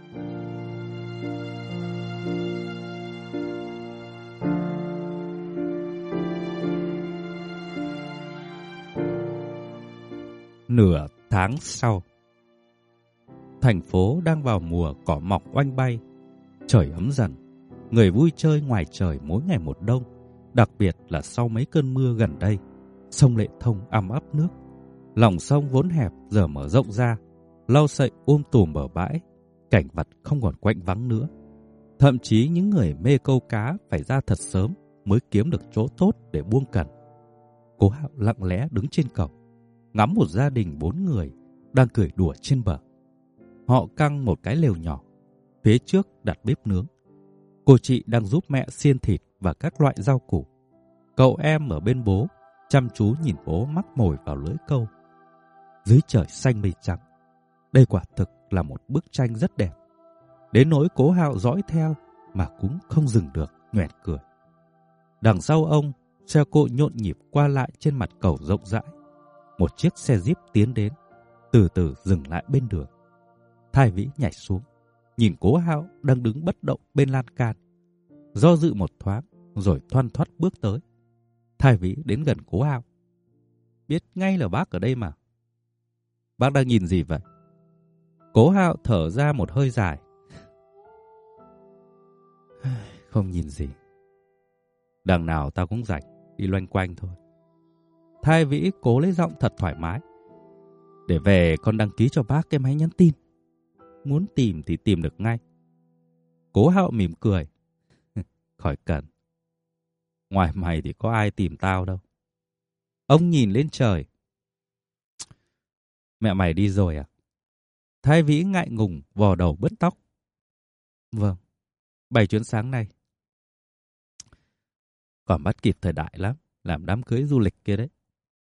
Nửa tháng sau, thành phố đang vào mùa cỏ mọc oanh bay, trời ấm dần, người vui chơi ngoài trời mỗi ngày một đông, đặc biệt là sau mấy cơn mưa gần đây, sông Lệ Thông ăm ấp nước, Lòng sông vốn hẹp giờ mở rộng ra, lau sậy um tùm bờ bãi, cảnh vật không còn quạnh vắng nữa. Thậm chí những người mê câu cá phải ra thật sớm mới kiếm được chỗ tốt để buông cần. Cố Hạo lặng lẽ đứng trên cầu, ngắm một gia đình bốn người đang cười đùa trên bờ. Họ căng một cái lều nhỏ, phía trước đặt bếp nướng. Cô chị đang giúp mẹ xiên thịt và các loại rau củ. Cậu em ở bên bố, chăm chú nhìn bố mắc mồi vào lưới câu. Dưới trời xanh mây trắng, đây quả thực là một bức tranh rất đẹp. Đến nỗi Cố Hạo dõi theo mà cũng không dừng được, nhoẻn cười. Đằng sau ông, xe cộ nhộn nhịp qua lại trên mặt cầu rộng rãi. Một chiếc xe Jeep tiến đến, từ từ dừng lại bên đường. Thái Vĩ nhảy xuống, nhìn Cố Hạo đang đứng bất động bên lan can, do dự một thoáng rồi thoăn thoắt bước tới. Thái Vĩ đến gần Cố Hạo. Biết ngay là bác ở đây mà. Bác đang nhìn gì vậy? Cố Hạo thở ra một hơi dài. Không nhìn gì. Đằng nào tao cũng rảnh, đi loanh quanh thôi. Thái Vĩ cố lấy giọng thật thoải mái. Để về con đăng ký cho bác cái máy nhắn tin. Muốn tìm thì tìm được ngay. Cố Hạo mỉm cười. Khỏi cần. Ngoài mày thì có ai tìm tao đâu. Ông nhìn lên trời. Mẹ mày đi rồi à? Thái Vĩ ngại ngùng vò đầu bứt tóc. Vâng, bảy chuyến sáng nay. Còn bắt kịp thời đại lắm, làm đám cưới du lịch kia đấy.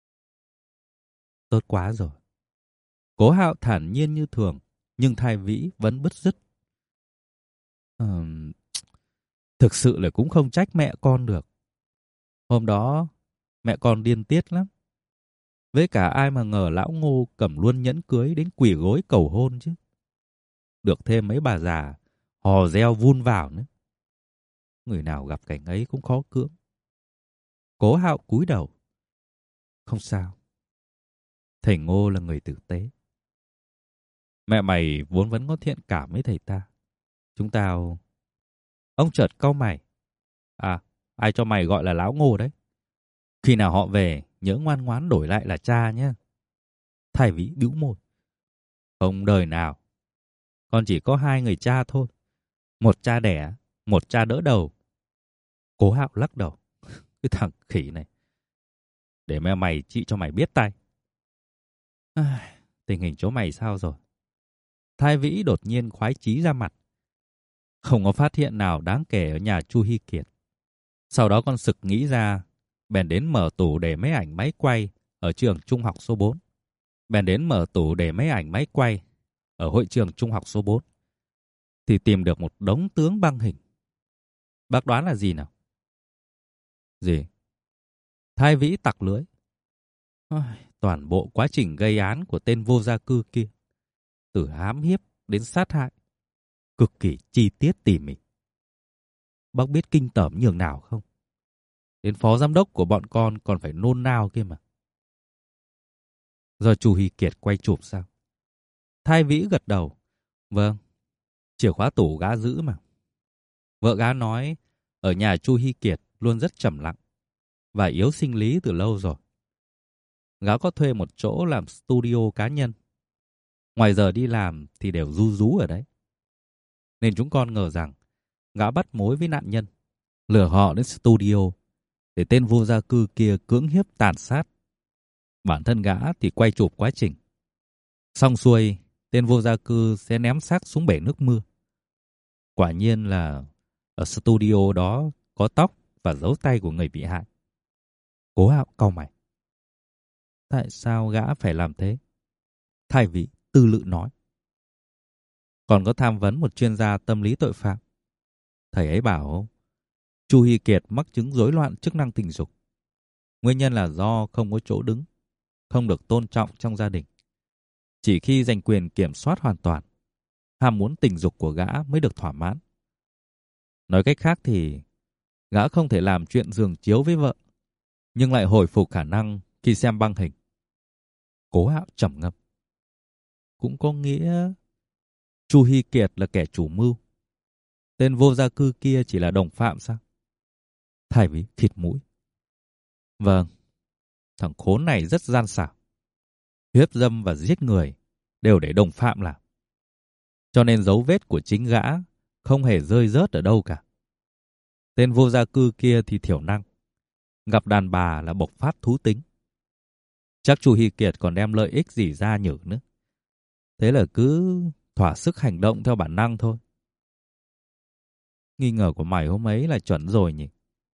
Tốt quá rồi. Cố Hạo thản nhiên như thường, nhưng Thái Vĩ vẫn bứt rứt. Ờ, thực sự là cũng không trách mẹ con được. Hôm đó, mẹ con điên tiết lắm. Với cả ai mà ngờ lão Ngô cầm luôn nhẫn cưới đến quỳ gối cầu hôn chứ. Được thêm mấy bà già hò reo vun vào nữa. Người nào gặp cảnh ấy cũng khó cưỡng. Cố Hạo cúi đầu. Không sao. Thầy Ngô là người tử tế. Mẹ mày vốn vẫn có thiện cảm với thầy ta. Chúng tao... Ông chợt cau mày. À, ai cho mày gọi là lão Ngô đấy? Khi nào họ về, nhớ ngoan ngoãn đổi lại là cha nhé. Thái Vĩ bĩu môi. Không đời nào. Con chỉ có hai người cha thôi. Một cha đẻ, một cha đỡ đầu. Cố Hạo lắc đầu. Cái thằng khỉ này. Để mẹ mày trị cho mày biết tay. À, tình hình chỗ mày sao rồi? Thái Vĩ đột nhiên khoái chí ra mặt. Không có phát hiện nào đáng kể ở nhà Chu Hy Kiệt. Sau đó con sực nghĩ ra, bèn đến mở tủ để mấy ảnh máy quay ở trường trung học số bốn. Bèn đến mở tủ để mấy ảnh máy quay ở hội trường trung học số bốn. Thì tìm được một đống tướng băng hình. Bác đoán là gì nào? Gì? Thái Vĩ tặc lưỡi. Ôi, toàn bộ quá trình gây án của tên vô gia cư kia, từ hãm hiếp đến sát hại, cực kỳ chi tiết tỉ mỉ. Bác biết kinh tởm nhường nào không? Đến phó giám đốc của bọn con còn phải nôn nao kia mà. Do Chu Hy Kiệt quay chụp sao? Thái Vĩ gật đầu. Vâng, chìa khóa tủ gã giữ mà. Vợ gã nói ở nhà Chu Hy Kiệt luôn rất trầm lặng và yếu sinh lý từ lâu rồi. Gã có thuê một chỗ làm studio cá nhân. Ngoài giờ đi làm thì đều ru rú ở đấy. Nên chúng con ngờ rằng gã bắt mối với nạn nhân, lừa họ đến studio để tên vô gia cư kia cưỡng hiếp tàn sát. Bản thân gã thì quay chụp quá trình. Xong xuôi, tên vô gia cư sẽ ném xác xuống bể nước mưa. Quả nhiên là ở studio đó có tóc và dấu tay của người bị hại. Cố Hạo cau mày. Tại sao gã phải làm thế? Thái Vĩ tư lự nói. Còn có tham vấn một chuyên gia tâm lý tội phạm. Thầy ấy bảo Chu Hy Kiệt mắc chứng rối loạn chức năng tình dục. Nguyên nhân là do không có chỗ đứng, không được tôn trọng trong gia đình. Chỉ khi giành quyền kiểm soát hoàn toàn, ham muốn tình dục của gã mới được thỏa mãn. Nói cách khác thì gã không thể làm chuyện giường chiếu với vợ, nhưng lại hồi phục khả năng khi xem băng hình. Cố Hạo trầm ngâm. Cũng có nghĩa Chu Hy Kiệt là kẻ chủ mưu, tên vô gia cư kia chỉ là đồng phạm sao? Thái Vĩ khịt mũi. Vâng, thằng khốn này rất gian xảo. hiếp dâm và giết người đều để đồng phạm làm. Cho nên dấu vết của chính gã không hề rơi rớt ở đâu cả. Tên vô gia cư kia thì thiểu năng, gặp đàn bà là bộc phát thú tính. Chắc chú Hy Kiệt còn đem lợi ích gì ra nhử nữa. Thế là cứ thỏa sức hành động theo bản năng thôi. Nghi ngờ của mày hôm ấy là chuẩn rồi nhỉ?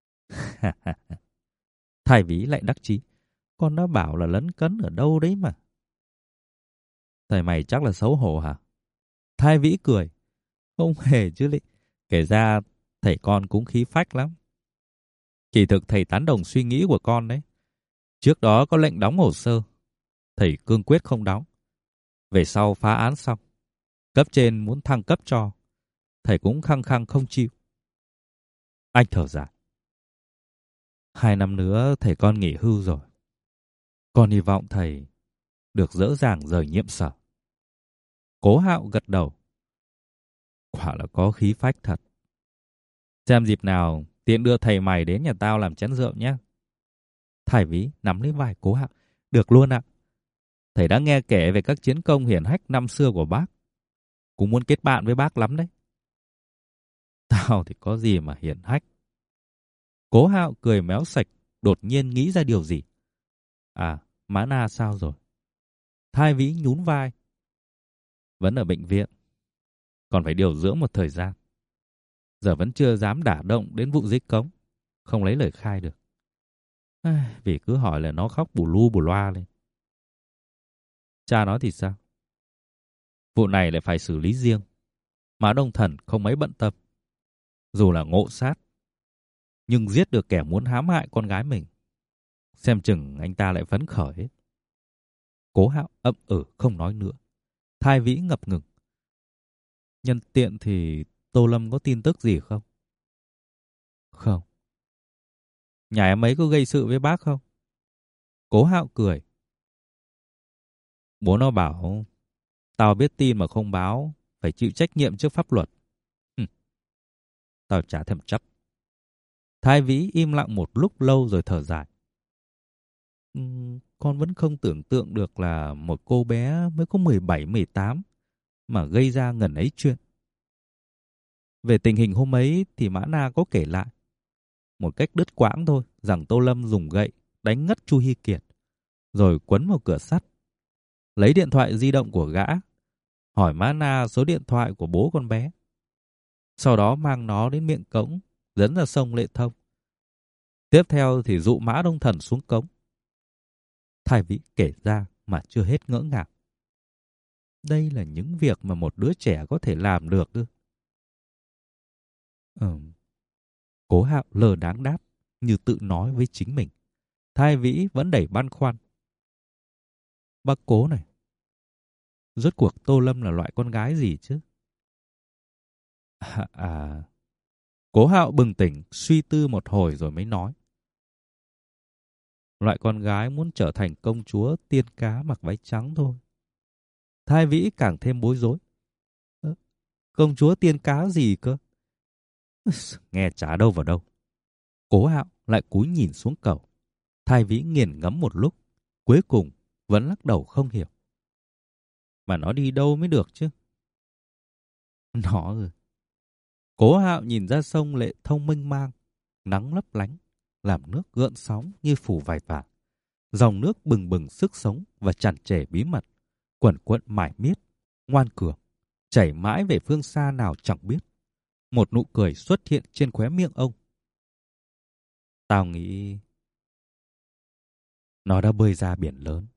Thái Vĩ lại đắc chí. Con đã bảo là lấn cấn ở đâu đấy mà. Thầy mày chắc là xấu hổ hả? Thái Vĩ cười. Không hề chứ lị. Kể ra thầy con cũng khí phách lắm. Kỳ thực thầy tán đồng suy nghĩ của con đấy. Trước đó có lệnh đóng hồ sơ, thầy cương quyết không đóng. Về sau phá án xong, cấp trên muốn thăng cấp cho, thầy cũng khăng khăng không chịu. Anh thở dài. Hai năm nữa thầy con nghỉ hưu rồi. Con hy vọng thầy được dỡ dàng rời nhiệm sở. Cố Hạo gật đầu. Quả là có khí phách thật. Xem dịp nào tiện đưa thầy mày đến nhà tao làm chén rượu nhé. Thái Vĩ nắm lấy vai Cố Hạo. Được luôn ạ. Thầy đã nghe kể về các chiến công hiển hách năm xưa của bác. Cũng muốn kết bạn với bác lắm đấy. Tao thì có gì mà hiển hách. Cố Hạo cười méo sạch, đột nhiên nghĩ ra điều gì. À, Mã Na sao rồi? Thái Vĩ nhún vai. Vẫn ở bệnh viện. Còn phải điều dưỡng một thời gian. Giờ vẫn chưa dám đả động đến vụ giết cống. Không lấy lời khai được. À, vì cứ hỏi là nó khóc bù lu bù loa lên. Cha nói thì sao? Vụ này lại phải xử lý riêng. Mã Đông Thần không mấy bận tâm. Dù là ngộ sát, nhưng giết được kẻ muốn hãm hại con gái mình. Xem chừng anh ta lại phấn khởi. Cố Hạo ậm ừ không nói nữa. Thái Vĩ ngập ngừng. Nhân tiện thì Tô Lâm có tin tức gì không? Không. Nhà em ấy có gây sự với bác không? Cố Hạo cười. Bố nó bảo tao biết tin mà không báo, phải chịu trách nhiệm trước pháp luật. Hừm. Tao chả thèm chấp. Thái Vĩ im lặng một lúc lâu rồi thở dài. Uhm, con vẫn không tưởng tượng được là một cô bé mới có mười bảy mười tám mà gây ra ngần ấy chuyện. Về tình hình hôm ấy thì Mã Na có kể lại một cách đứt quãng thôi rằng Tô Lâm dùng gậy đánh ngất Chu Hy Kiệt, rồi quấn vào cửa sắt, lấy điện thoại di động của gã, hỏi Mã Na số điện thoại của bố con bé. Sau đó mang nó đến miệng cống, dẫn ra sông Lệ Thông. Tiếp theo thì dụ Mã Đông Thần xuống cống. Thái Vĩ kể ra mà chưa hết ngỡ ngàng. Đây là những việc mà một đứa trẻ có thể làm được ư? Ừ. Cố Hạo lờ đáng đáp, như tự nói với chính mình. Thái Vĩ vẫn đầy băn khoăn. Bác Cố này, rốt cuộc Tô Lâm là loại con gái gì chứ? À, à. Cố Hạo bừng tỉnh, suy tư một hồi rồi mới nói. Loại con gái muốn trở thành công chúa tiên cá mặc váy trắng thôi. Thái Vĩ càng thêm bối rối. Ơ, công chúa tiên cá gì cơ? Nghe chả đâu vào đâu. Cố Hạo lại cúi nhìn xuống cầu. Thái Vĩ nghiền ngẫm một lúc, cuối cùng vẫn lắc đầu không hiểu. Mà nó đi đâu mới được chứ? Nó rồi. Cố Hạo nhìn ra sông Lệ Thông mênh mang, nắng lấp lánh, làm nước gợn sóng như phủ vải vàng. Dòng nước bừng bừng sức sống và tràn trề bí mật, quẩn quận mải miết, ngoan cường, chảy mãi về phương xa nào chẳng biết. Một nụ cười xuất hiện trên khóe miệng ông. Tao nghĩ nó đã bơi ra biển lớn.